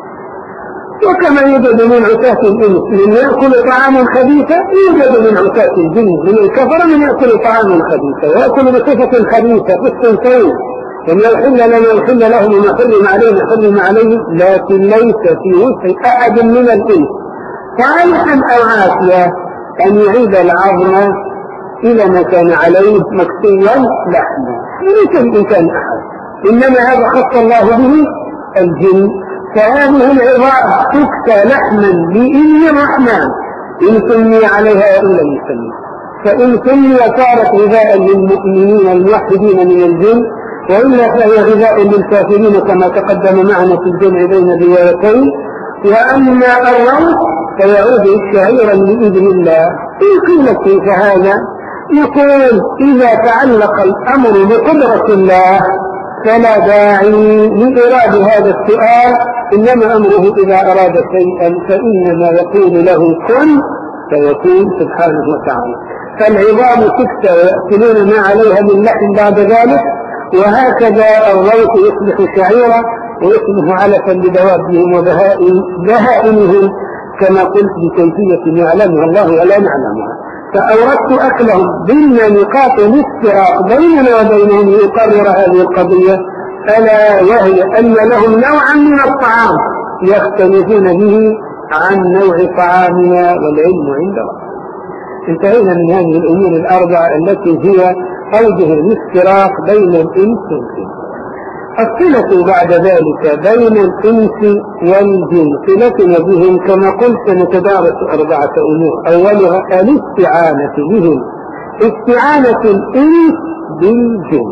وكما يوجد من عتاة الإنس من يأكل طعاما خبيثا، يوجد من عتاة الجن من الكفر من يأكل طعاما خبيثا ويأكل بصفة خبيثة في الثنتين، وما يحل لنا يحل لهم وما حرم علينا حرم عليهم، لكن ليس في وسع أحد من الإنس صالحا أو عافية أن يعيد العظم إلى ما كان عليه مكسيا لحما، ليس الإنسان أحد، إنما هذا خص الله به الجن. فهذه العظام تكسى لحما بإذن الرحمن إن سمي عليها إلا يسمي، فإن سمي صارت غذاء للمؤمنين الموحدين من الجن، وإلا فهي غذاء للكافرين كما تقدم معنا في الجمع بين الروايتين. وأما الروث فيعود شعيرا بإذن الله. إن قيل كيف هذا؟ يقول إذا تعلق الأمر بقدرة الله فلا داعي لإراد هذا السؤال، إنما أمره إذا أراد شيئا فإنما يقول له كن فيكون سبحانه وتعالى. فالعظام تكسى ويأكلون ما عليها من لحم بعد ذلك، وهكذا الروث يصبح شعيرا ويصبح علفا لدوابهم وبهائمهم كما قلت بكيفية يعلمها الله ولا نعلمها. فأوردت أكلهم ضمن نقاط الافتراق بيننا وبينهم ليقرر هذه القضية، ألا وهي أن لهم نوعا من الطعام يختلفون به عن نوع طعامنا، والعلم عند الله. انتهينا من هذه الأمور الأربعة التي هي أوجه الافتراق بين الإنس والجن. الصلة بعد ذلك بين الإنس والجن صلتنا بهم كما قلت سنتدارس أربعة أمور. أولها الاستعانة بهم، استعانة الإنس بالجن.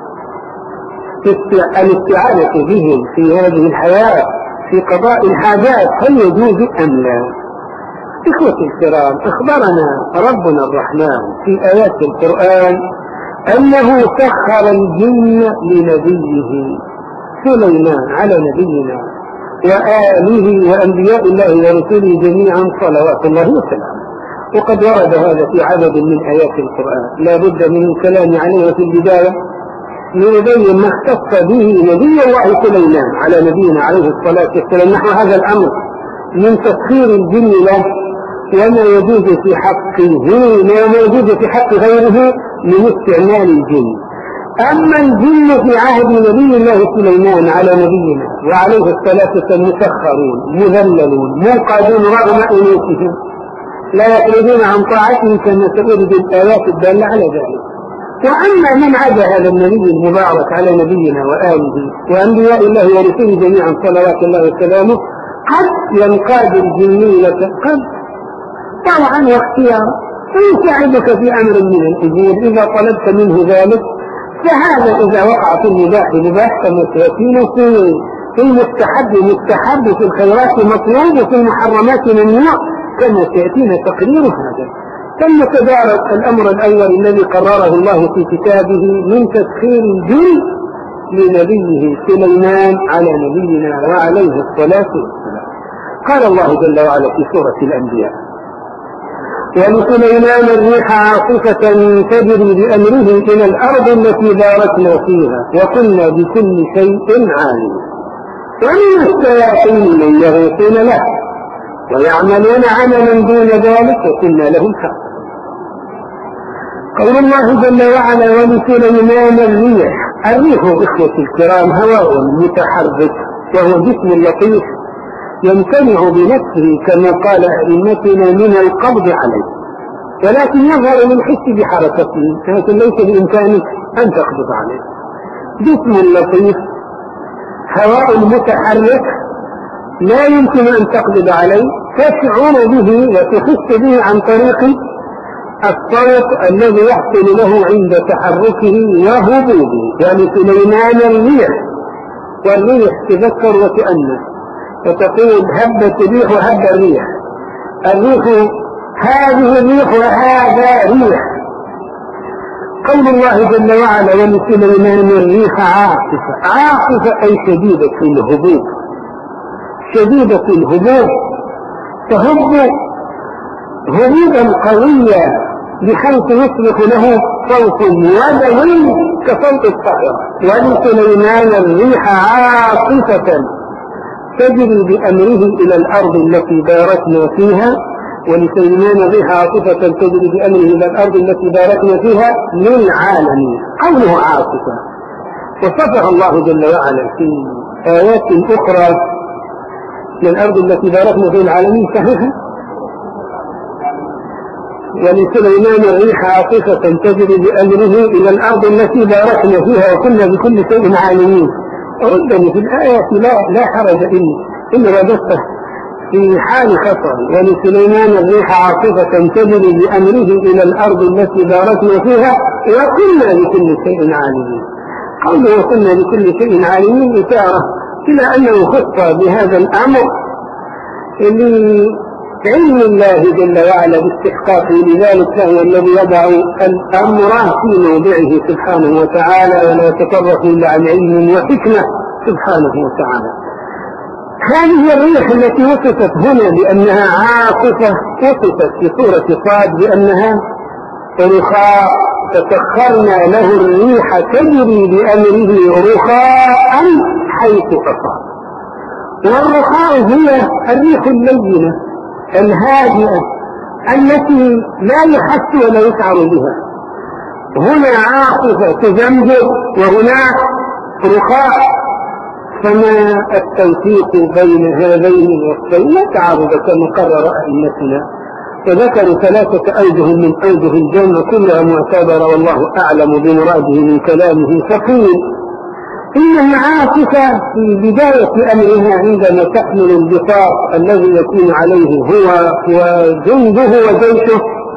الاستعانة بهم في هذه الحياة في قضاء الحاجات هل يجوز أم لا؟ إخوة الكرام، أخبرنا ربنا الرحمن في آيات القرآن أنه سخر الجن لنبيه سليمان على نبينا وآله وأنبياء الله ورسوله جميعا صلوات الله وسلامه. وقد ورد هذا في عدد من آيات القرآن، لا بد من الكلام عليه في البداية لنبين ما اختص به نبي الله سليمان على نبينا عليه الصلاة والسلام نحو هذا الأمر من تسخير الجن له، وما يجوز في حقه وما يجوز في حق غيره من استعمال الجن. أما الجن في عهد نبي الله سليمان على نبينا وعليه الصلاة والسلام مسخرون مذللون منقادون رغم أنوفهم لا يخرجون عن طاعته كما تورد الآيات الدالة على ذلك. وأما من عدا هذا النبي المبارك على نبينا وآله وأنبياء الله ورسوله جميعا صلوات الله وسلامه قد ينقاد الجن لك قد طبعا واختيارا، فيساعدك في أمر من الأمور إذا طلبت منه ذلك فهذا إذا وقع في المباح مباح، كما سيأتينا في في المستحب مستحب، في الخيرات مطلوب، وفي المحرمات ممنوع، كما سيأتينا تقرير هذا. ثم تدارك الأمر الأول الذي قرره الله في كتابه من تسخير الجن لنبيه سليمان على نبينا وعليه الصلاة والسلام. قال الله جل وعلا في سورة الأنبياء: ولسليمان الريح عاصفة تجري بأمره إلى الأرض التي باركنا فيها وكنا بكل شيء عالمين، ومن الشياطين من يغوصون له ويعملون عملا دون ذلك وكنا لهم حق. قول الله جل وعلا: ولسليمان الريح. الريح إخوة الكرام هواء متحرك، وهو جسم لطيف يمتنع بنفسه كما قال أئمتنا من القبض عليه، ولكن يظهر للحس بحركته، لكن ليس بإمكانك أن تقبض عليه. جسم لطيف هواء متحرك لا يمكن أن تقبض عليه، تشعر به وتحس به عن طريق الصوت الذي يحصل له عند تحركه وهبوبه. ولسليمان الريح، والريح تذكر وتأنس، فتقول هبت الريح وهب الريح، الريح هذه الريح وهذا ريح. قول الله جل وعلا: ولسليمان الريح عاصفة. عاصفة أي شديدة الهبوب، شديدة الهبوب، تهب هبوبا قويا بحيث يصبح له صوت يدوي كصوت الطائرة. ولسليمان الريح عاصفة تجري بأمره إلى الأرض التي باركنا فيها. ولسليمان الريح عاصفة تجري بأمره إلى الأرض التي باركنا فيها للعالمين. قوله عاصفة وصفها الله جل وعلا في آيات أخرى للأرض التي باركنا فيها العالمين صحيحة. ولسليمان الريح عاصفة تجري بأمره إلى الأرض التي باركنا فيها وكنا بكل شيء عالمين. أردني في الآيات لا, لا حرج إن إن رددته في حال خطر. ولسليمان الريح عاصفة تجري بأمره إلى الأرض التي باركنا فيها وكنا بكل شيء عالمين. قوله وكنا بكل شيء عالمين إشارة إلى أنه خص بهذا الأمر اللي علم الله جل وعلا باستحقاقه، لذلك فهو الذي يضع الأمر في موضعه سبحانه وتعالى ولا يتطرق إلا عن علم وحكمة سبحانه وتعالى. هذه الريح التي وصفت هنا بأنها عاصفة وصفت في سورة صاد بأنها رخاء، فسخرنا له الريح تجري بأمره رخاء حيث أصاب. والرخاء هي الريح اللينة الهادئة التي لا يحس ولا يشعر بها. هنا عاصفة تزمجر وهناك رخاء، فما التوفيق بين هذين الوصفين؟ لا تعارض كما قرر أئمتنا، فذكروا ثلاثة أوجه من أوجه الجنة كلها معتبرة، والله أعلم بمراده من كلامه. فقيل إن العاصفة في بداية أمرها عندما تحمل البساط الذي يكون عليه هو وجنده وجيشه،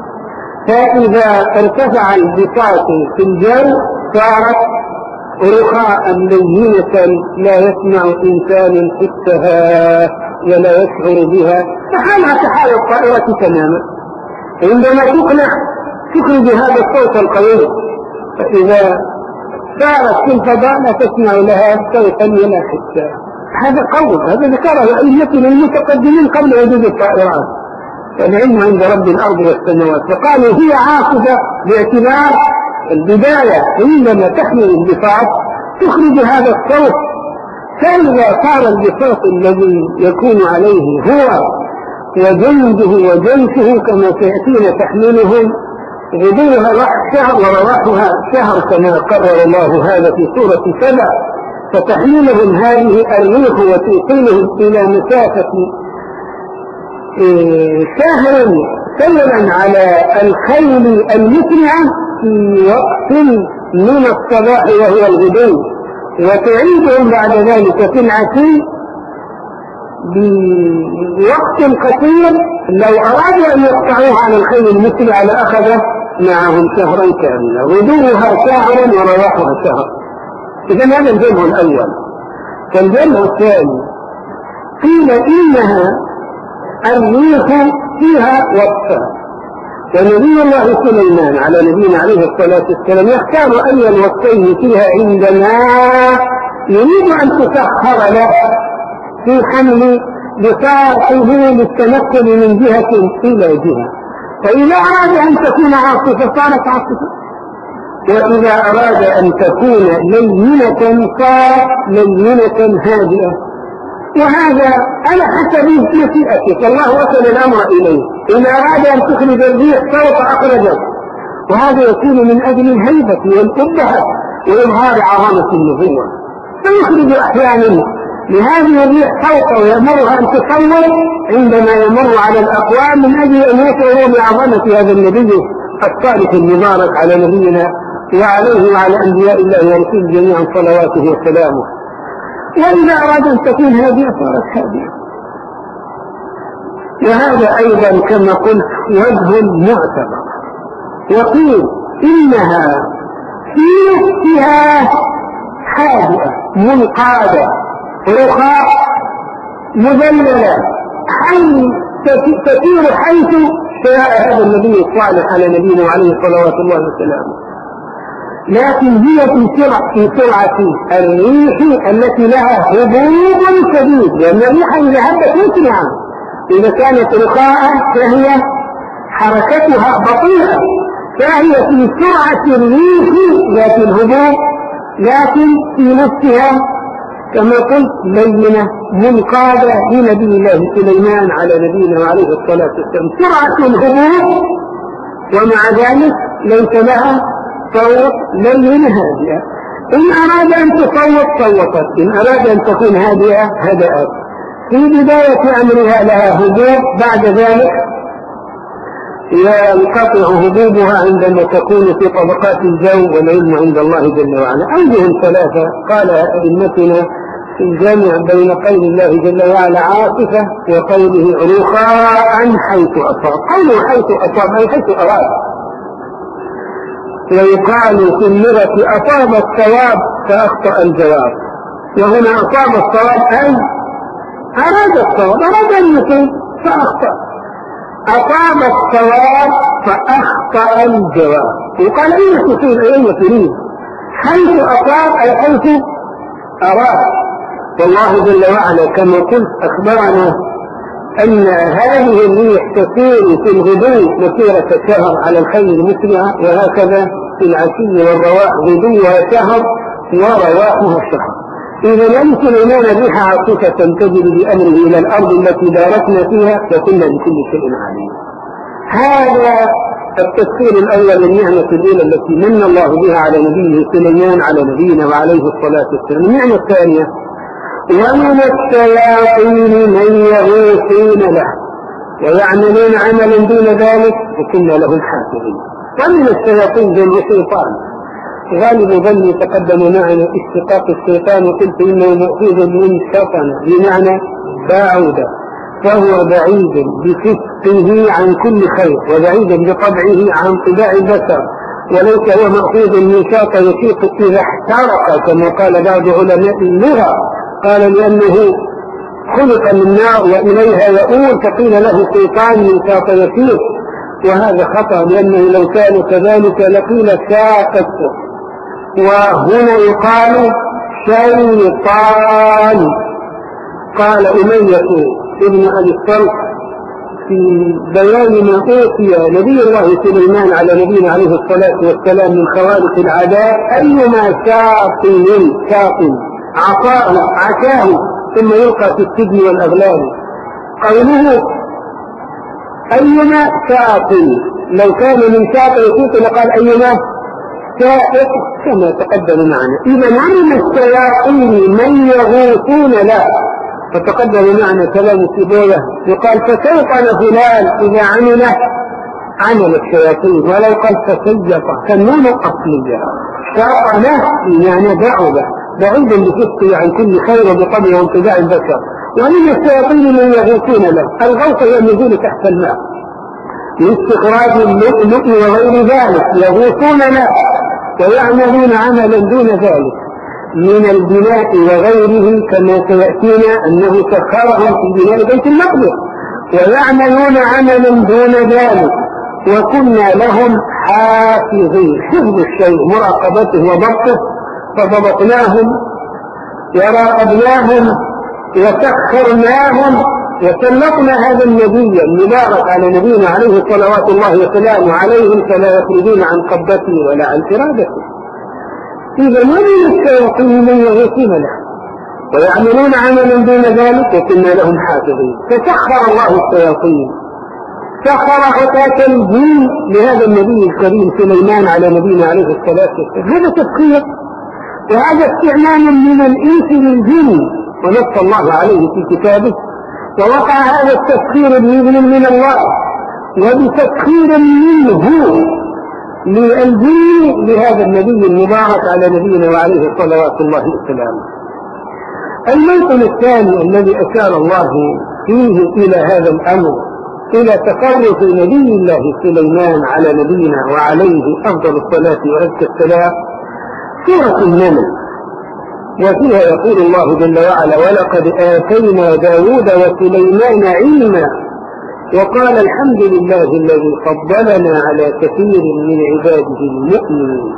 فإذا ارتفع البساط في الجو صارت رخاء لينة لا يسمع إنسان حسها ولا يشعر بها، فحالها كحال الطائرة تماما. عندما تقنع تخرج هذا الصوت القوي، فإذا صارت في الفضاء لا تسمع لها صوتا ولا حسا. هذا قول، هذا ذكره أئمتنا المتقدمين قبل وجود الطائرات، فالعلم عند رب الأرض والسماوات. فقالوا هي عاصفة باعتبار البداية عندما تحمل البساط تخرج هذا الصوت، فإذا صار البساط الذي يكون عليه هو وجنده وجيشه كما سيأتينا تحملهم غدوها شهر ورواحها شهر كما قرر الله هذا في سورة سبع، فتحملهم هذه الريح وتوصلهم إلى مسافة شهر سيرا على الخيل المسرعة في وقت من الصباح وهو الغدو، وتعيدهم بعد ذلك في العشي بوقت قصير. لو أرادوا أن يقطعوه على الخيل المسرعة لأخذ معهم شهرا كاملا، غدوها شهر ورواحها شهر. إذن هذا الجمع الأول. فالجمع الثاني قيل إنها الريح فيها وصفها، ونبي الله سليمان على نبينا عليه الصلاة والسلام يختار أي الوصفين فيها عندما يريد أن تسخر له في حمل بساطه للتنقل من جهة إلى جهة. فإذا أراد أن تكون عاصفة صارت عاصفة، وإذا أراد أن تكون لينة صارت لينة هادئة. وهذا على حسب مشيئتك، الله وصل الأمر إليه. إذا أراد أن تخرج الريح صوت أخرجه، وهذا يكون من أجل الهيبة والأبهة وإظهار عظمة النبوة. فيخرج أحيانا لهذه الريح صوتا ويأمرها أن تصور عندما يمر على الأقوام من أجل أن يشعروا بعظمة هذا النبي الصالح المبارك على نبينا وعليه وعلى أنبياء الله ورسوله جميعا صلواته وسلامه. وإذا أراد أن تكون هادئة صارت هادئة. وهذا أيضا كما قلت وجه معتبر. وقيل إنها في نفسها هادئة منقادة رخاء مذللة حي تسير حيث شاء هذا النبي الصالح على نبينا وعليه صلوات الله وسلامه. لكن هي في سرعة في سرعة الريح التي لها هبوب شديد، لأن الريح إذا هبت مسرعا، إذا كانت رخاء فهي حركتها بطيئة، فهي في سرعة الريح ذات الهبوب، لكن في نفسها كما قلت لينة منقادة لنبي الله سليمان على نبينا وعليه الصلاة والسلام. سرعة الهبوب ومع ذلك ليس لها صوت لين هادئة. إن أراد أن تصوت صوتت، إن أراد أن تكون هادئة هدأت. في بداية أمرها لها هبوب، بعد ذلك ينقطع هبوبها عندما تكون في طبقات الجو، والعلم عند الله جل وعلا. أوجه ثلاثة قال أئمتنا في الجامع بين قول الله جل وعلا عاصفة وقوله رخاء حيث أصاب. قوله حيث أصاب أي حيث أراد. ويقال في اللغة أصاب الصواب فأخطأ الجواب، وهنا أصاب الصواب أي أراد الصواب، أراد أن يكون فأخطأ. أصاب الصواب فأخطأ الجواب. يقال أين تصيب أين تريد، حيث أصاب أي حيث أراد. والله جل وعلا كما قلت أخبرنا أن هذه الريح تسير في الغدو مسيرة شهر على الخيل المسرعة، وهكذا في العشي والرواح غدوها شهر ورواحها شهر. إذا لم سليمان الريح عاصفة تجري بأمره إلى الأرض التي باركنا فيها فكنا بكل شيء عليم. هذا التفسير الأول للنعمة الأولى التي من الله بها على نبيه سليمان على نبينا وعليه الصلاة والسلام. النعمة الثانية ومن الشياطين من يغوصون له ويعملون عملا دون ذلك وكنا له الحافظين. ومن الشياطين جمع شيطان، غالب ظني تقدم معنا اشتقاق الشيطان وقلت انه مأخوذ من شطن بمعنى باعود، فهو بعيد بفسقه عن كل خير وبعيد بطبعه عن طباع البشر، وليس هو مأخوذ من شاط يشيط اذا احترق كما قال بعض علماء اللغة، قال لأنه خلق من نار وإليها يؤول فقيل له شيطان من شاط يشيط، وهذا خطأ لأنه لو كان كذلك لقيل شاقة، وهنا يقال شيطان. قال أمية ابن أبي الصلت في بيان ما أوتي نبي الله سليمان على نبينا عليه الصلاة والسلام من خوارق العادات أيما شاطن شاطن عطاء عكاه ثم يلقى في السجن والأغلال. قوله أيما شاطن لو كان من شاطن يسوط لقال أيما شائق كما تقدم معنا. إذا من الشياطين من يغوصون له، فتقدم معنا كلام سبوية يقال فشيطن فلان إذا عمل عمل الشياطين، ولو قال فسيط فالنون أصلية شاطنه يعني بعوده بعيد بفسقه عن كل خير وبطبع وانتزاع البشر. ومن الشياطين من يغوصون له، الغوص هو النزول تحت الماء، لاستخراج اللؤلؤ وغير ذلك، يغوصون له ويعملون عملا دون ذلك من البناء وغيره، كما سيأتينا أنه سخرهم في بناء بيت المقدس، ويعملون عملا دون ذلك، وكنا لهم حافظين. حفظ الشيء مراقبته وضبطه، فضبطناهم وراقبناهم وسخرناهم وسلطنا هذا النبي المبارك على نبينا عليه صلوات الله وسلامه عليهم، فلا يخرجون عن قبته ولا عن فرادته. إذا ما من الشياطين من يغوصون له ويعملون عملا دون ذلك، وكنا لهم حافظين. فسخر الله الشياطين، سخر عتاة الجن لهذا النبي الكريم سليمان على نبينا عليه الصلاة والسلام. هذا تسخير، وهذا استعمال من الإنس للجن، ونص الله عليه في كتابه. ووقع هذا التسخير بإذن من الله وبتسخير منه للجن لهذا النبي المبارك على نبينا وعليه صلوات الله وسلامه. الموطن الثاني الذي أشار الله فيه إلى هذا الأمر، إلى تصرف نبي الله سليمان على نبينا وعليه أفضل الصلاة وأزكى السلام، سورة النمل، وفيها يقول الله جل وعلا: ولقد آتينا داود وسليمان علما وقال الحمد لله الذي فضلنا على كثير من عباده المؤمنين.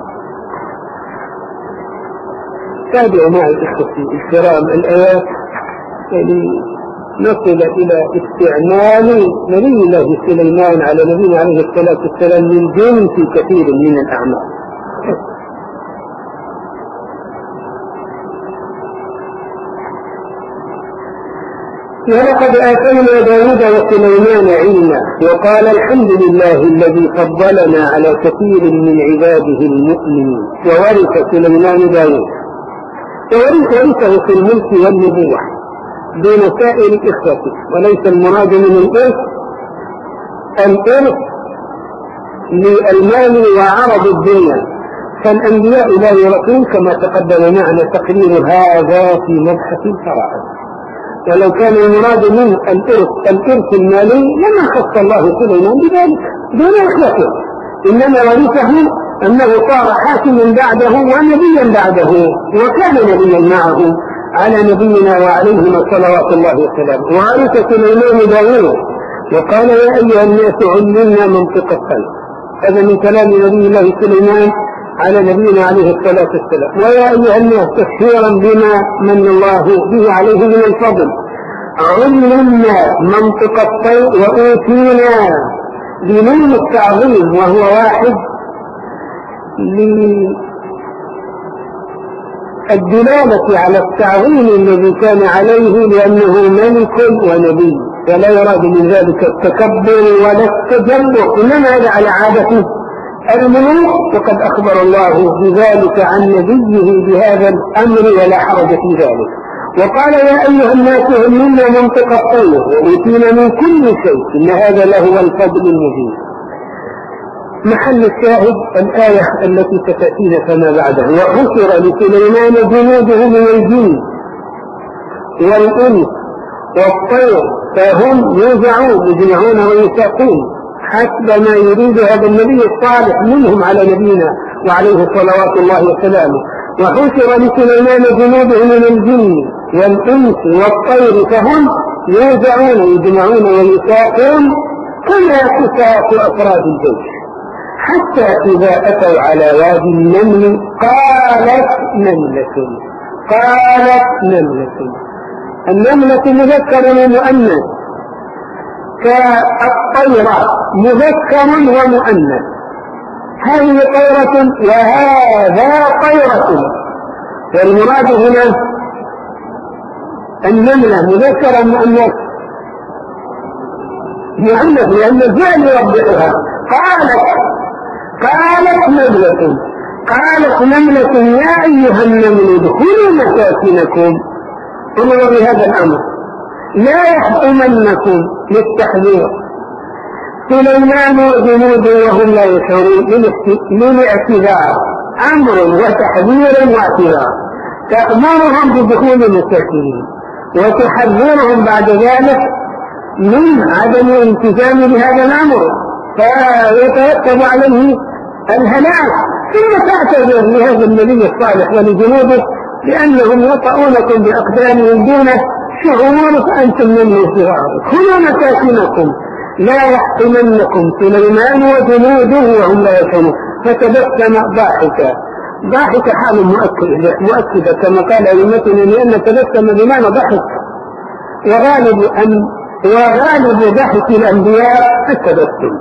تابعوا معي إخوتي الكرام الآيات لنصل إلى استعمال نبي الله سليمان على نبينا عليه الصلاة والسلام من جنس كثير من الأعمال. ولقد آتينا داود وسليمان علما وقال الحمد لله الذي فضلنا على كثير من عباده المؤمنين. وورث سليمان داود، وورث ورثه في الملك والنبوة دون سائر إخوته، وليس المراد من الإرث الإرث للمال وعرض الدنيا، فالأنبياء لا يرثون كما تقدم معنا تقرير هذا في مبحث الفرائض. ولو كان المراد منه الإرث الإرث المالي لما خص الله سليمان بذلك دون إخوته، إنما ورثه أنه صار حاكما بعده ونبيا بعده، وكان نبيا معه على نبينا وعليهما صلوات الله وسلامه. وورث سليمان داوود وقال: يا أيها الناس علمنا منطق الطير. هذا من كلام نبي الله سليمان على نبينا عليه الصلاة والسلام. ويا أيها الناس تشهيرا بما من الله به عليه من الفضل، علمنا منطق الطير وأوتينا بنون التعظيم، وهو واحد للدلالة على التعظيم الذي كان عليه لأنه ملك ونبي، فلا يراد من ذلك التكبر ولا التجبر، إنما هذا على عادته الملوك، وقد أخبر الله بذلك عن نبيه بهذا الأمر ولا حرج في ذلك. وقال: يا أيها الناس علمنا منطق الطير وأوتينا من كل شيء إن هذا لهو الفضل المبين. محل الشاهد الآية التي ستأتينا فما بعده: وحشر لسليمان جنوده من الجن والإنس والطير فهم يوزعون يجمعون ويساقون حسب ما يريد هذا النبي الصالح منهم على نبينا وعليه صلوات الله وسلامه. وحشر لسليمان جنوده من الجن والإنس والطير فهم يوزعون يجمعون ويساقون كما تساق أفراد الجيش، حتى إذا أتوا على وادي النمل قالت نملة قالت نملة النملة مذكر ومؤنث كالطيرة مذكر ومؤنث، هذه طيرة وهذا طيرة، والمراد هنا النملة مذكر ومؤنث مؤنث لأن الفعل يوضحها. قالت قالت نملة قالت نملة يا أيها النمل ادخلوا مساكنكم. انظروا بهذا الأمر لا يحطمنكم للتحذير سليمان وجنوده وهم لا يشعرون للاعتذار، أمر وتحذير واعتذار، تأمرهم بدخول مساكنهم وتحذرهم بعد ذلك من عدم الالتزام بهذا الأمر فيترتب عليه الهلاك، ثم تعتذر لهذا النبي الصالح ولجنوده لأنهم يطؤونكم بأقدامهم دون شعور فأنتم منه صغار. هنا مساكنكم لا يحطمنكم سليمان وجنوده وهم لا يشعرون. فتبسم ضاحكا. ضاحك حال مؤكدة مؤكدة كما قال أئمتنا لأن تبسم بمعنى ضحك، وغالب أن وغالب ضحك الأنبياء التبسم.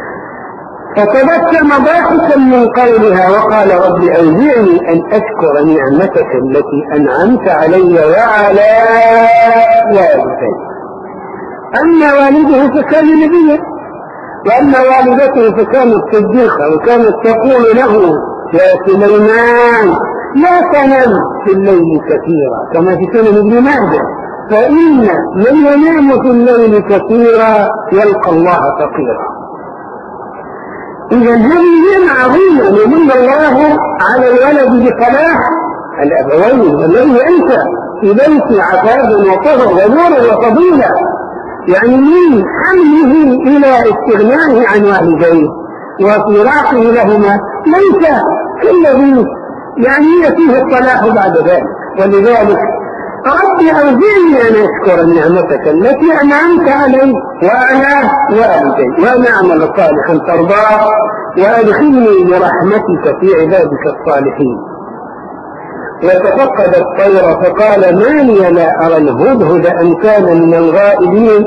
فتبسم ضاحكا من قولها وقال رب أوزعني أن أشكر نعمتك التي أنعمت علي وعلى والدي. أما والده فكان نبيا، وأما والدته فكانت صديقة وكانت تقول له يا سليمان لا تنم في الليل كثيرا كما في سنن ابن ماجه، فإن من ينام في الليل كثيرا يلقى الله فقيرا. إذا هذه نعمة عظيمة يمن الله على الولد بصلاح الأبوين والذي أنت في بيت عفاف وطهر ونور وفضيلة، يعني من حمله إلى استغنائه عن والديه وفراقه لهما ليس كالذي يعني فيه الصلاح بعد ذلك. ولذلك رب أوزعني أن أشكر نعمتك التي أنعمت علي وعلى والدي وأن أعمل صالحا ترضاه وأدخلني برحمتك في عبادك الصالحين. وتفقد الطير فقال ما لي لا أرى الهدهد أن كان من الغائبين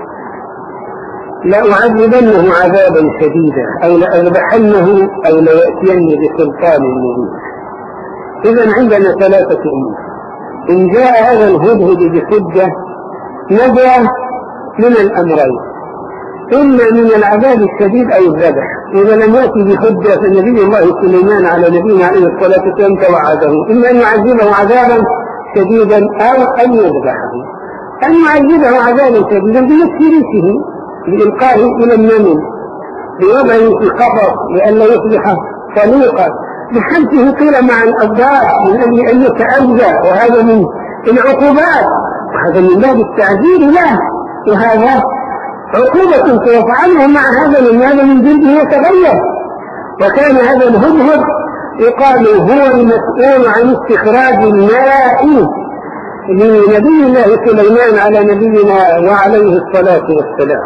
لأعذبنه عذابا شديدا أو لأذبحنه أو ليأتيني بسلطان مبين. إذن عندنا ثلاثة أمور: إن جاء هذا الهدهد بحجة نجا من الأمرين، إما من العذاب الشديد أو الذبح. إذا لم يأتي بحجة فنبي الله سليمان على نبينا عليه الصلاة والسلام توعده إما أن يعذبه عذابا شديدا أو أن يذبحه. أن يعذبه عذابا شديدا بمسيرته بإلقائه إلى النمل بوضعه في قفص لئلا يصبح صليقا بحمسه قيل مع الأبدار من أجل أن يتأذى، وهذا من العقوبات وهذا من باب التعذير له، وهذا عقوبة سيفعله مع هذا من هذا من جلده يتغير. وكان هذا الهدهد يقال هو المسؤول عن استخراج الماء لنبي الله سليمان على نبينا وعليه الصلاة والسلام.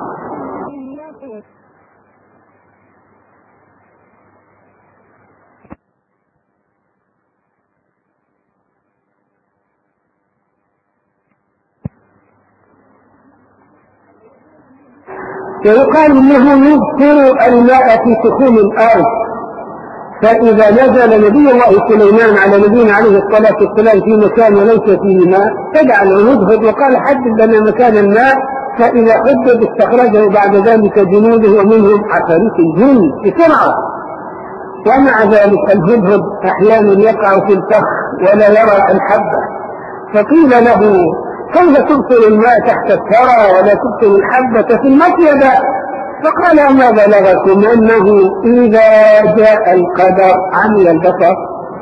ويقال إنه يذكر الماء في تخوم الأرض، فإذا نزل نبي الله سليمان على نبينا عليه الصلاة والسلام في مكان وليس فيه ماء فجعل الهدهد وقال حدد لنا مكان الماء، فإذا حدد استخرجه بعد ذلك جنوده ومنهم عفاريت الجن بسرعة. ومع ذلك الهدهد أحيانا يقع في الفخ ولا يرى الحبة، فقيل له كيف تبصر الماء تحت الثرى ولا تبصر الحبة في المكيدة؟ فقال ما بلغكم أنه إذا جاء القدر عمي البصر.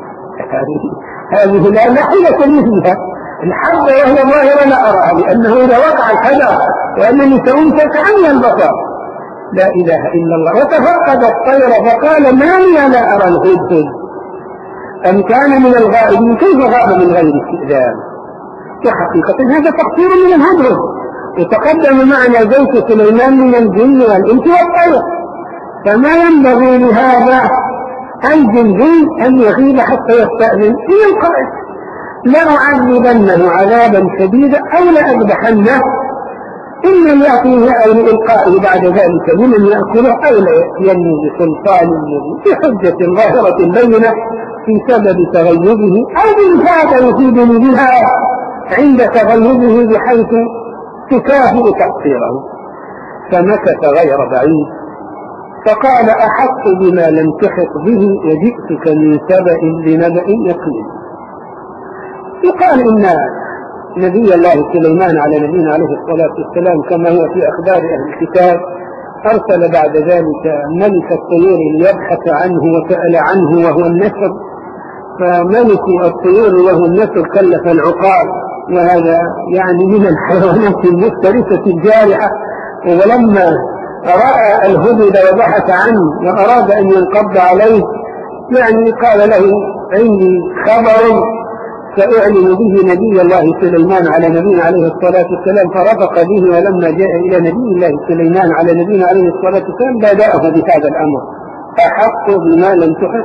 هذه لا نحية منها الحبة وهي ظاهرة لا أراها، لأنه إذا وقع القدر وأنني سأمسك عمي البصر. لا إله إلا الله. وتفقد الطير فقال ما لي لا أرى الهدهد أم كان من الغائبين كيف غاب من غير استئذان؟ وحقيقة هذا تقصير من الهدهد، وتقدم معنا زوج سليمان من الجن والإنس والطير، فما ينبغي لهذا الجندي أن يغيب حتى يستأذن في القائد. لأعذبنه عذابا شديدا أو لأذبحنه إن يأتيه أو لإلقائه بعد ذلك لمن يأكله أو ليأتيني بسلطان مبين بحجة ظاهرة بينة في سبب تغيبه أو بإفادة يفيدني بها عند تغيبه بحيث تكافئ تقصيره. فمكث غير بعيد فقال أحط بما لم تحط به وجئتك من سبأ بنبأ يقين. يقال إن نبي الله سليمان على نبينا عليه الصلاة والسلام كما هو في أخبار أهل الكتاب أرسل بعد ذلك ملك الطيور ليبحث عنه وسأل عنه وهو النسر، فملك الطيور وهو النسر كلف العقال وهذا يعني من الحيوانات المفترسة الجارحة. ولما رأى الهدد وبحث عنه وأراد أن ينقض عليه يعني قال له عندي خبر سأعلم به نبي الله سليمان على نبينا عليه الصلاة والسلام، فرفق به. ولما جاء إلى نبي الله سليمان على نبينا عليه الصلاة والسلام بدأه بهذا الأمر: أحق بما لم تحق،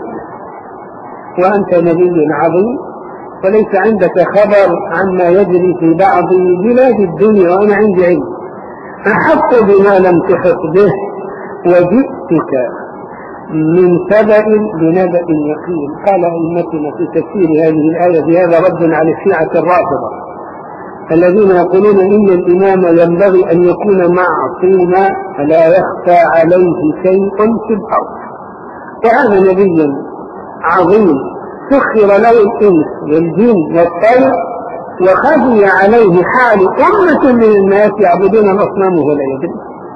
وأنت نبي عظيم وليس عندك خبر عما يجري في بعض بلاد الدنيا وأنا عندي علم. أحق بما لم تحق به وجئتك من سبأ بنبأ يقين. قال أئمتنا في تفسير هذه الآية بهذا رد على الشيعة الرافضة الذين يقولون إن الإمام ينبغي أن يكون معصوما فلا يخفى عليه شيء في الأرض، وهذا نبي عظيم سخر له الإنس والجن والطير وخفي عليه حال أمة من الناس يعبدون الأصنام ولا يدري.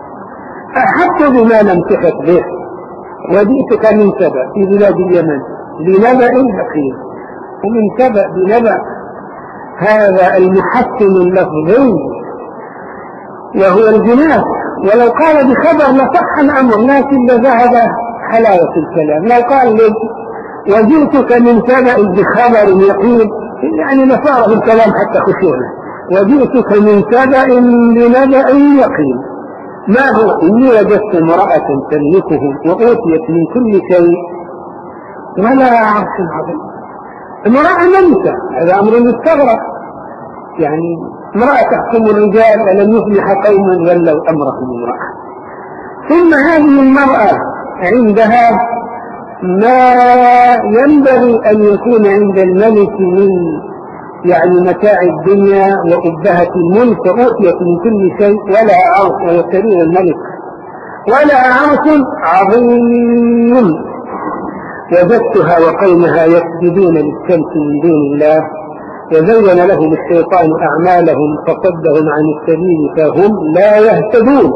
أحق بما لم تحق به وجئتك من سبأ في بلاد اليمن بنبأ يقين. ومن سبأ بنبأ هذا المحسن اللفظي وهو الجناس، ولو قال بخبر لصح الأمر، لكن لذهب حلاوة الكلام. لو قال لي وجئتك من سبأ بخبر يقين يعني لصار الكلام حتى خشوعه. وجئتك من سبأ بنبأ يقين. ما هو؟ إني وجدت امرأة تملكهم وأوتيت من كل شيء ولا عرش عظيم. امرأة ملكة، هذا أمر مستغرب، يعني امرأة تحكم الرجال ولم يفلح قوم ولوا أمرهم امرأة. ثم هذه المرأة عندها ما ينبغي أن يكون عند الملك من يعني متاع الدنيا وأبهة الملك، وأوتيت من كل شيء ولا عرش، وسرير الملك ولا عرش عظيم. وجدتها وقومها يسجدون للشمس من دون الله وزين لهم الشيطان أعمالهم فصدهم عن السبيل فهم لا يهتدون.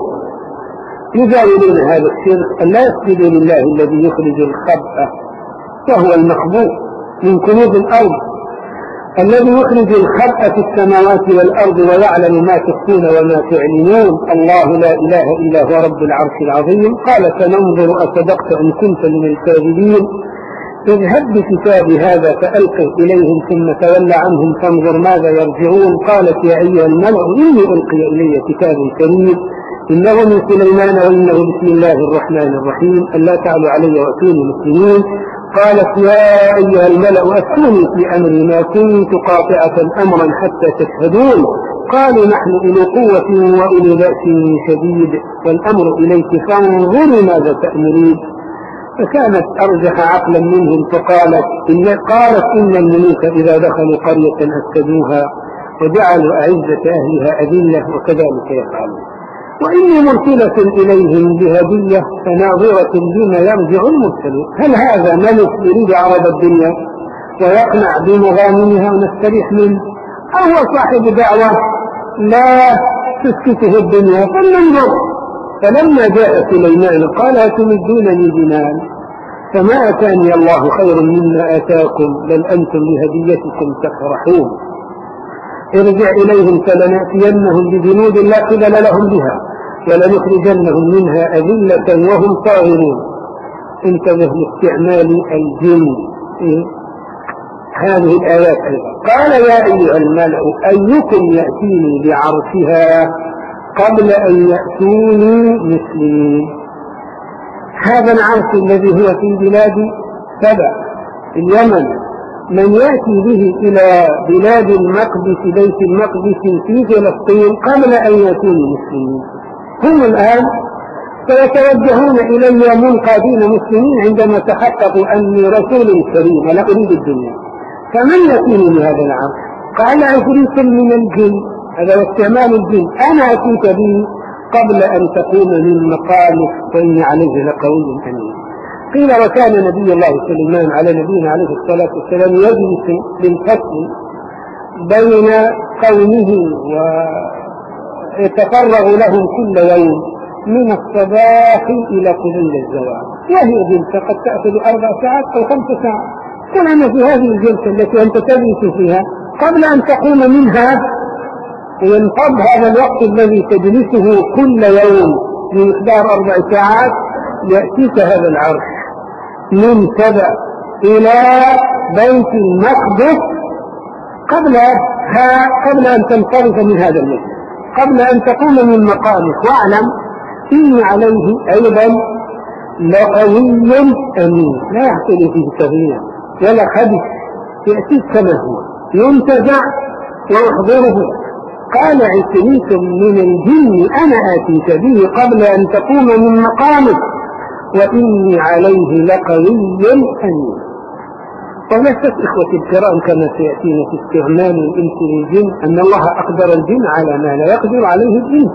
يجاولون هذا الشرك أن لا يسجدوا لله الذي يخرج الخبأ وهو المخبوء من كنوز الأرض، الذي يخرج الخبأ في السماوات والأرض ويعلم ما تخفون وما تعلنون. الله لا إله إلا هو رب العرش العظيم. قال سننظر أصدقت أم كنت من الكاذبين. اذهب بكتاب هذا فألقه إليهم ثم تولى عنهم فانظر ماذا يرجعون. قالت يا أيها الملأ إني ألقي إلي كتاب كريم إنه من سليمان وإنه بسم الله الرحمن الرحيم ألا تعلوا علي وأتوني مسلمين. قالت يا أيها الملأ أفتوني في أمري ما كنت قاطعة أمرا حتى تشهدون. قالوا نحن أولو قوة وأولو بأس شديد والأمر إليك فانظري ماذا تأمرين. فكانت أرجح عقلا منهم فقالت إن, قالت إن الملوك إذا دخلوا قرية أفسدوها وجعلوا أعزة أهلها أذلة وكذلك يفعلون. وإني مرسلة إليهم بهدية فناظرة بما يرجع المرسلون. هل هذا ملك يريد عرض الدنيا ويقنع بمغانمها ونستريح منه، أو هو صاحب دعوة لا تسكته الدنيا؟ فلننظر. فلما جاء سليمان قال أتمدونني بمال فما أتاني الله خير مما آتاكم بل أنتم بهديتكم تفرحون. ارجع إليهم فلنأتينهم بجنود لا قبل لهم بها ولنخرجنهم منها أذلة وهم صاغرون. انتبه لاستعمال الجن إيه؟ هذه الآيات أيضا. قال يا أيها الملأ أيكم يأتيني بعرشها قبل أن يأتوني مسلمين. هذا العرش الذي هو في بلاد سبأ اليمن من يأتي به إلى بلاد المقدس بيت المقدس في فلسطين قبل أن يكونوا مسلمين. هم الآن سيتوجهون إلي منقادين مسلمين عندما تحققوا أني رسول كريم ولا أريد الدنيا. فمن يأتيني من هذا العرش؟ قال عفريت من الجن، هذا استعمال الجن. أنا أتيت به قبل أن تقوم من مقامك وإني عليه لقوي أمين. قيل وكان نبي الله سليمان على نبينا عليه الصلاة والسلام يجلس بالفصل بين قومه ويتفرغ لهم كل يوم من الصباح إلى قبيل الزوال، وهي جلسة قد تأخذ أربع ساعات أو خمس ساعات. كلما في هذه الجلسة التي أنت تجلس فيها قبل أن تقوم منها وينقض هذا الوقت الذي تجلسه كل يوم بمقدار أربع ساعات يأتيك هذا العرش من سبأ إلى بيت المقدس قبل قبل أن تنصرف من هذا المسجد، قبل أن تقوم من مقامك. واعلم إن عليه أيضا لقوي أمين لا يحصل فيه تغيير ولا خبث، يأتيك كما هو ينتزع ويحضره. قال عفريت من الجن أنا آتيك به قبل أن تقوم من مقامك وإني عليه لقوي أمين. وليست إخوتي الكرام كما سيأتينا في استعمال الإنس للجن أن الله أقدر الجن على ما لا يقدر عليه الجن،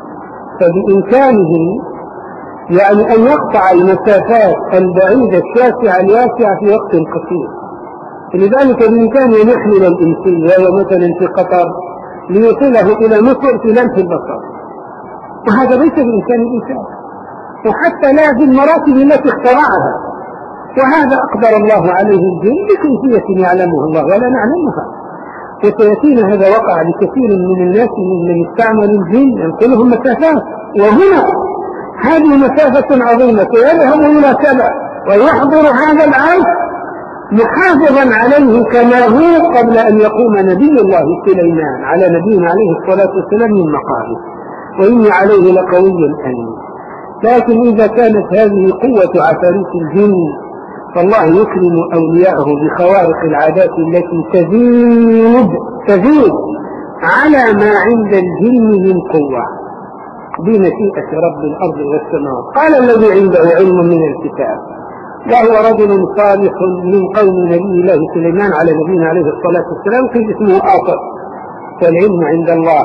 فبإمكانه يعني أن يقطع المسافات البعيدة الشاسعة الياسعة في وقت قصير. لذلك بإمكانه أن يحمل الإنسي وهو مثلا في قطر ليصله إلى مصر في لمح البصر، وهذا ليس بإمكان الإنسان، وحتى لا في المراتب التي اخترعها، وهذا أقدر الله عليه الجن بكيفية يعلمه الله ولا نعلمها. وسيأتينا هذا وقع لكثير من الناس من يستعمل الجن ينقلهم مسافات، وهنا هذه مسافة عظيمة ويذهب إلى سبأ ويحضر هذا العرش محافظا عليه كما هو قبل أن يقوم نبي الله سليمان على نبينا عليه الصلاة والسلام من مقامه وإني عليه لقوي أمين. لكن إذا كانت هذه قوة عفاريت الجن فالله يكرم أولياءه بخوارق العادات التي تزيد تزيد على ما عند الجن من قوة بمشيئة رب الأرض والسماوات. قال الذي عنده علم من الكتاب وهو رجل صالح من قوم نبي الله سليمان على نبينا عليه الصلاة والسلام قيل اسمه آخر والعلم عند الله.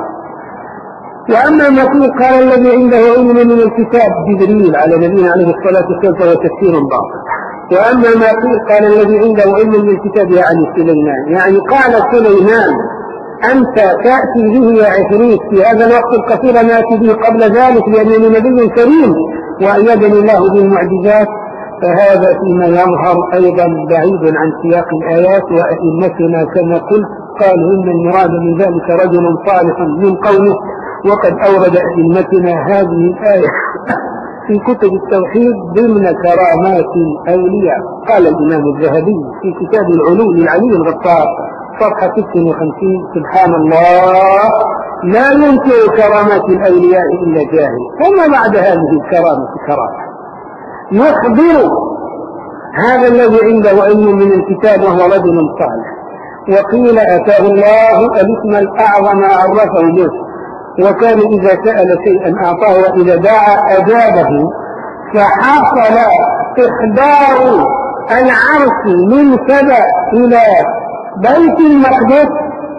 وأما ما فيه قال الذي عنده علم من الكتاب جبريل على نبينا عليه الصلاة والسلام فهو تفسير باطل. وأما ما فيه قال الذي عنده علم من الكتاب يعني سليمان، يعني قال سليمان أنت تأتي به يا عفريت في هذا الوقت القصير نأتي به قبل ذلك لأنني نبي كريم وأيدني الله بالمعجزات، فهذا فيما يظهر أيضا بعيد عن سياق الآيات. وأئمتنا كما قلت قالوا إن المراد من ذلك رجل صالح من قومه، وقد أورد أئمتنا هذه الآية في كتب التوحيد ضمن كرامات الأولياء. قال الإمام الذهبي في كتاب العلوم للعلي الغفار صفحة ستة وخمسين سبحان الله لا ينكر كرامات الأولياء إلا جاهل. ثم بعد هذه الكرامة كرامة يخبر هذا الذي عنده علم من الكتاب وهو رجل صالح، وقيل أتاه الله الاسم الأعظم عرفه به، وكان إذا سأل شيئا أعطاه وإذا دعا أجابه. فحصل إخبار العرش من سبأ إلى بيت المقدس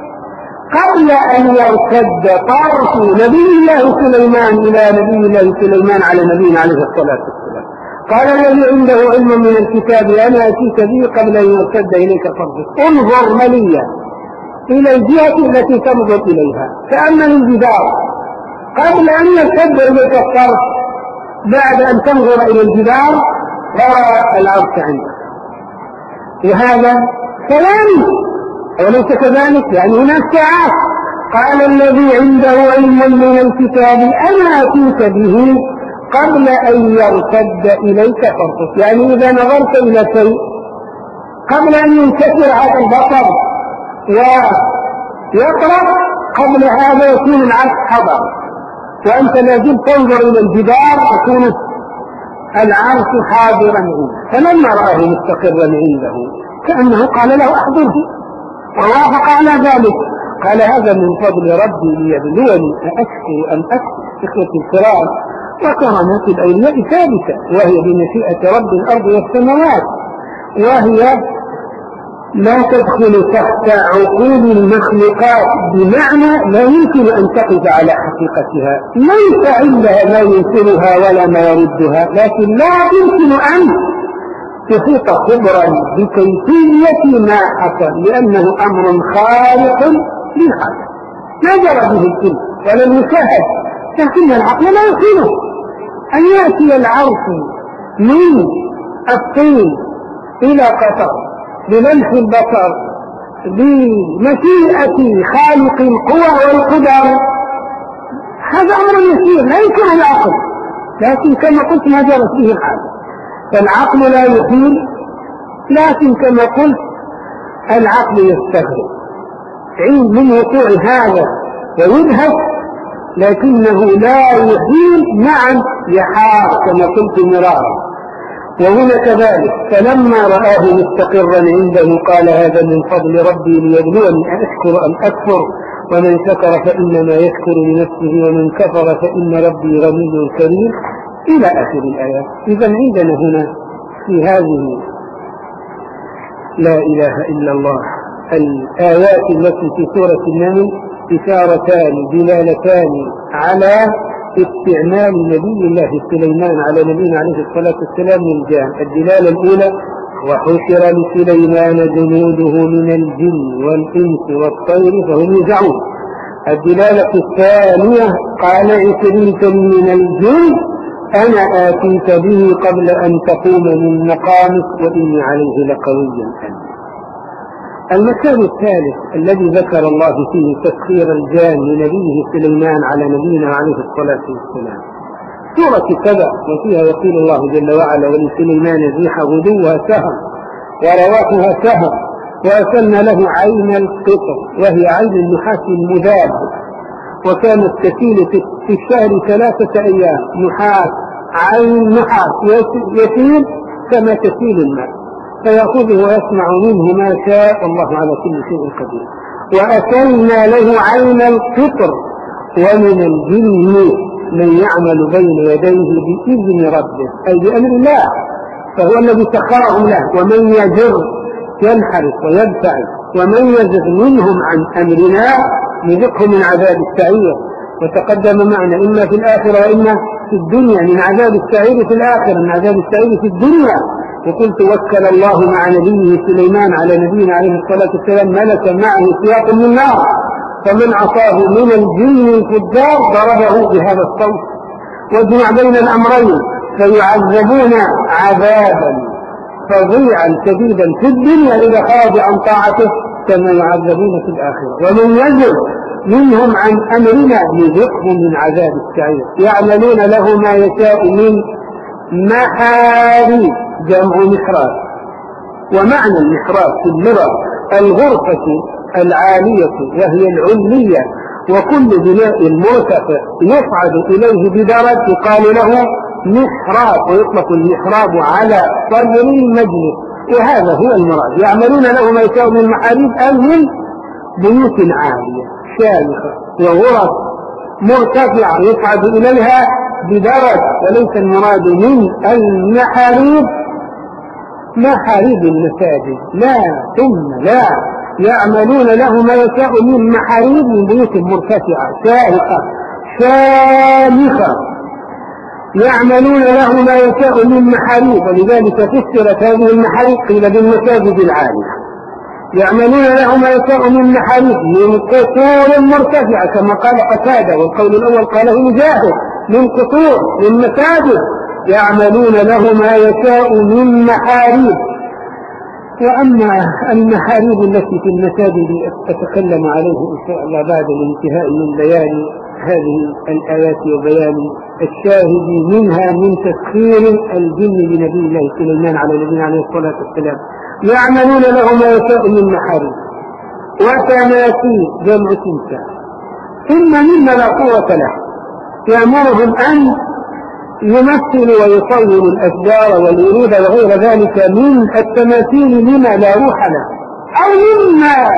قبل أن يرتد طرف نبي الله سليمان إلى نبي الله سليمان على نبينا عليه الصلاة والسلام. قال الذي عنده علم من الكتاب أنا أتيك به قبل أن يرتد إليك طرفك. انظر مليا إلى الجهة التي تنظر إليها كأنه الجدار قبل أن يرتد إليك الطرف، بعد أن تنظر إلى الجدار ترى العرش عندك. وهذا كلام وليس كذلك، يعني هناك ساعات. قال الذي عنده علم من الكتاب أنا أتيك به قبل أن يرتد إليك طرفك، يعني إذا نظرت إلى شيء قبل أن ينكسر هذا البصر ويطرق قبل هذا يكون العرش حضر، وأنت لا زلت تنظر إلى الجدار يكون العرش حاضرا عنده. فلما رآه مستقرا عنده كأنه قال له أحضره ووافق على ذلك. قال هذا من فضل ربي ليبلوني أأشكر أم أكفر. إخوتي الكرام، وكرامات الأولياء ثابتة وهي بمشيئة رب الأرض والسماوات، وهي لا تدخل تحت عقول المخلوقات، بمعنى لا يمكن أن تقف على حقيقتها، ليس عندها ما ينكرها ولا ما يردها، لكن لا يمكن أن تحيط خبرا بكيفية ما حصل، لأنه أمر خارق للحدث لا جرى به الكل ولم يشاهد، لكن العقل لا يمكنه أن يأتي العرش من الصين إلى قطر بلمح البصر بمشيئة خالق القوى والقدر هذا أمر يسير لا يمكن العقل، لكن كما قلت ما جرت به الحال، فالعقل لا يحيل، لكن كما قلت العقل يستغرب عند من وقوع هذا ويذهب، لكنه لا يحيل، نعم يحار كما قلت مرارا. وهنا كذلك فلما رآه مستقرا عنده قال هذا من فضل ربي ليبلوني أشكر أم أكفر، ومن شكر فإنما يشكر لنفسه ومن كفر فإن ربي غني كريم إلى آخر الآيات. إذا عندنا هنا في هذه لا إله إلا الله الآيات التي في سورة النمل إشارتان دلالتان على استعمال نبي الله سليمان على نبينا عليه الصلاة والسلام للجان. الدلالة الأولى وحشر لسليمان جنوده من الجن والإنس والطير فهم يوزعون. الدلالة الثانية قال عفريت من الجن أنا آتيك به قبل أن تقوم من مقامك وإني عليه لقوي أمين. المثال الثالث الذي ذكر الله فيه تسخير الجان لنبيه سليمان على نبينا عليه الصلاة والسلام سورة كذا، وفيها يقول الله جل وعلا ولسليمان الريح غدوها سهر ورواحها سهر وأسلنا له عين القطر وهي عين النحاس المذاب، وكانت تسيل في الشهر ثلاثة أيام نحاس عين نحاس يسيل كما تسيل الماء فيأخذه ويسمع منه ما شاء الله على كل شيء قدير. وأسلنا له عين القطر ومن الجن من يعمل بين يديه بإذن ربه أي بأمر الله، فهو الذي سخرهم له. ومن يجر ينحرف ويدفع ومن يزغ منهم عن أمرنا نذقه من عذاب السعير. وتقدم معنا إما في الآخرة وإما في الدنيا، من عذاب السعير في الآخرة من عذاب السعير في الدنيا. وقلت وكل الله مع نبيه سليمان على نبينا عليه الصلاة والسلام ملكا معه سياق من نار، فمن عصاه من الجن الفجار ضربه بهذا الصوت. وجمع بين الأمرين فيعذبون عذابا فظيعا شديدا في الدنيا إذا خرج عن طاعته كما يعذبون في الآخرة. ومن يزغ منهم عن أمرنا نذقه من عذاب السعير. يعملون له ما يشاء من محاريب جمع محراب، ومعنى المحراب في اللغة الغرفة العالية وهي العلية، وكل بناء مرتفع يصعد إليه بدرج يقال له محراب، ويطلق المحراب على صدر المجلس، وهذا هو المراد. يعملون له ما يشاء من محاريب أي من بيوت عالية شامخة وغرف مرتفعة يصعد إليها بدرج، وليس المراد من المحاريب محاريب المساجد، لا ثم لا. يعملون له ما يشاء من محاريب من بيوت مرتفعة شامخة شامخة يعملون له ما يشاء من محاريب، ولذلك فسرت هذه المحاريب قيل بالمساجد العالية. يعملون له ما يشاء من محاريب من قصور مرتفعة كما قال قتادة، والقول الأول قاله مجاهد من قصور من مساجد. يعملون له ما يشاء من محاريب. وأما المحاريب التي في المساجد أتكلم عليه إن شاء الله بعد الانتهاء من بيان هذه الآيات وبيان الشاهد منها من تسخير الجن لنبي الله سليمان على نبينا عليه الصلاة والسلام. يعملون له ما يشاء من محاريب وتماثيل جمع تمثال، ثم مما لا قوة له يأمرهم أن يمثل ويصور الأشجار والورود وغير ذلك من التماثيل لما لا روح له أو مما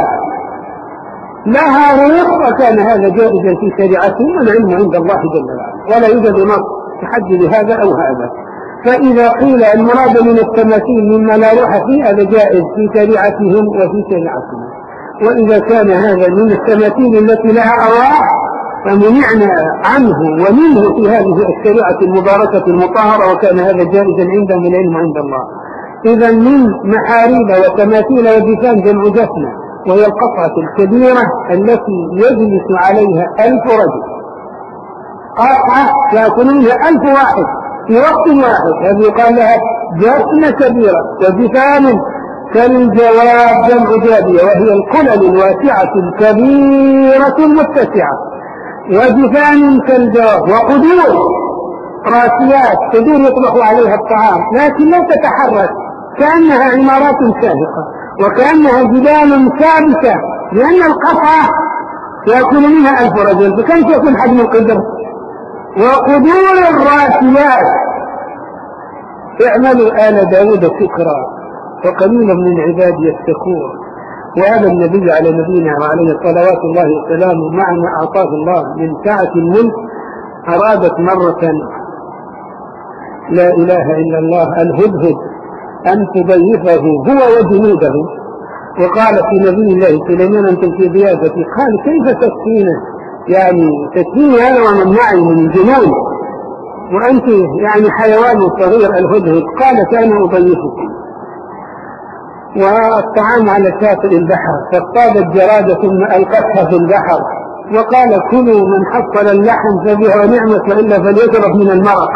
لها روح، وكان هذا جائزا في شريعتهم والعلم عند الله جل وعلا، ولا يوجد نص يحدد هذا أو هذا. فإذا قيل المراد من التماثيل مما لا روح فيه هذا جائز في شريعتهم وفي شريعتهم، وإذا كان هذا من التماثيل التي لها أرواح فمنعنا عنه ومنه في هذه الشريعة المباركة المطهرة، وكان هذا جائزا عندهم العلم عند الله. إذا من محاريب وتماثيل وجفان جمع جفنة، وهي القطعة الكبيرة التي يجلس عليها ألف رجل، قطعة يأكلونها ألف واحد في وقت واحد، هذه يقال لها جفنة كبيرة. وجفان كالجواب جمع جابية، وهي القلل الواسعة الكبيرة المتسعة، وجفان كالجواب، وقدور راسيات تدور يطبخ عليها الطعام لكن لا تتحرك، كأنها عمارات شاهقة وكأنها جبال ثابتة، لأن القطعة يأكل منها ألف رجل، فكيف يكون حجم القدر؟ وقدور الراسيات. اعملوا آل داود شكرا وقليل من عبادي الشكور. وهذا النبي على نبينا وعليه صلوات الله وسلامه مع ما أعطاه الله من سعة الملك أرادت مرة لا إله إلا الله الهدهد أن تضيفه هو وجنوده، وقال في نبي الله سليمان أنتم في ضيافتي، قال كيف تكفينا؟ يعني تكفيني هذا ومن معي من الجنون وأنت يعني حيوان صغير الهدهد. قالت أنا أضيفك. والطعام على شاطئ البحر، فاصطادت جرادة ثم ألقتها في البحر، وقال كلوا من حصل اللحم فبها ونعمة وإلا فليشرب من المرق.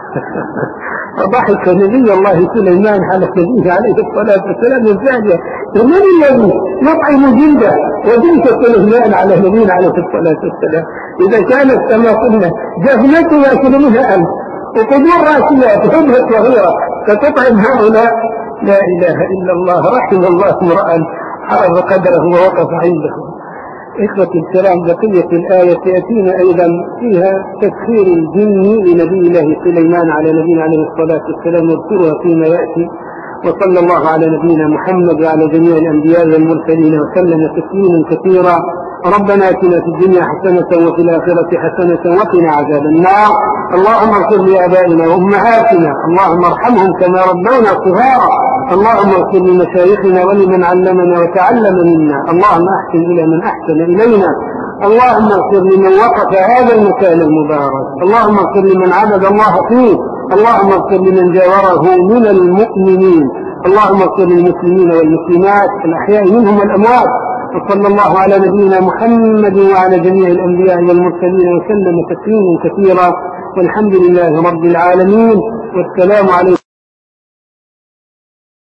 فضحك نبي الله سليمان على نبيه عليه الصلاة والسلام الفاجئ، من الذي يطعم جلده وجلد سليمان على نبينا عليه الصلاة والسلام؟ إذا كانت كما قلنا جفنته يأكل منها ألف وقدور راسيات هدهة صغيرة فتطعم هؤلاء، لا إله إلا الله. رحم الله امرأ عرف قدره ووقف عنده. إخوة الكرام، بقية الآية تأتينا أيضا فيها تسخير الجن لنبي الله سليمان على نبينا عليه الصلاة والسلام، نذكرها فيما يأتي. وصلى الله على نبينا محمد وعلى جميع الأنبياء والمرسلين وسلم تسليما كثيرا. ربنا اتنا في الدنيا حسنة وفي الآخرة حسنة وقنا عذاب النار. اللهم اغفر لآبائنا وأمهاتنا، اللهم ارحمهم كما ربونا صغارا. اللهم اغفر لمشايخنا ولمن علمنا وتعلم منا. اللهم احسن إلى من أحسن إلينا. اللهم اغفر لمن وقف هذا المكان المبارك. اللهم اغفر لمن عبد الله فيه. اللهم اغفر لمن جاوره من المؤمنين. اللهم اغفر للمسلمين والمسلمات الأحياء منهم والأموات. وصلى الله على نبينا محمد وعلى جميع الأنبياء والمرسلين وسلم تسليما كثيرا، والحمد لله رب العالمين، والسلام عليكم.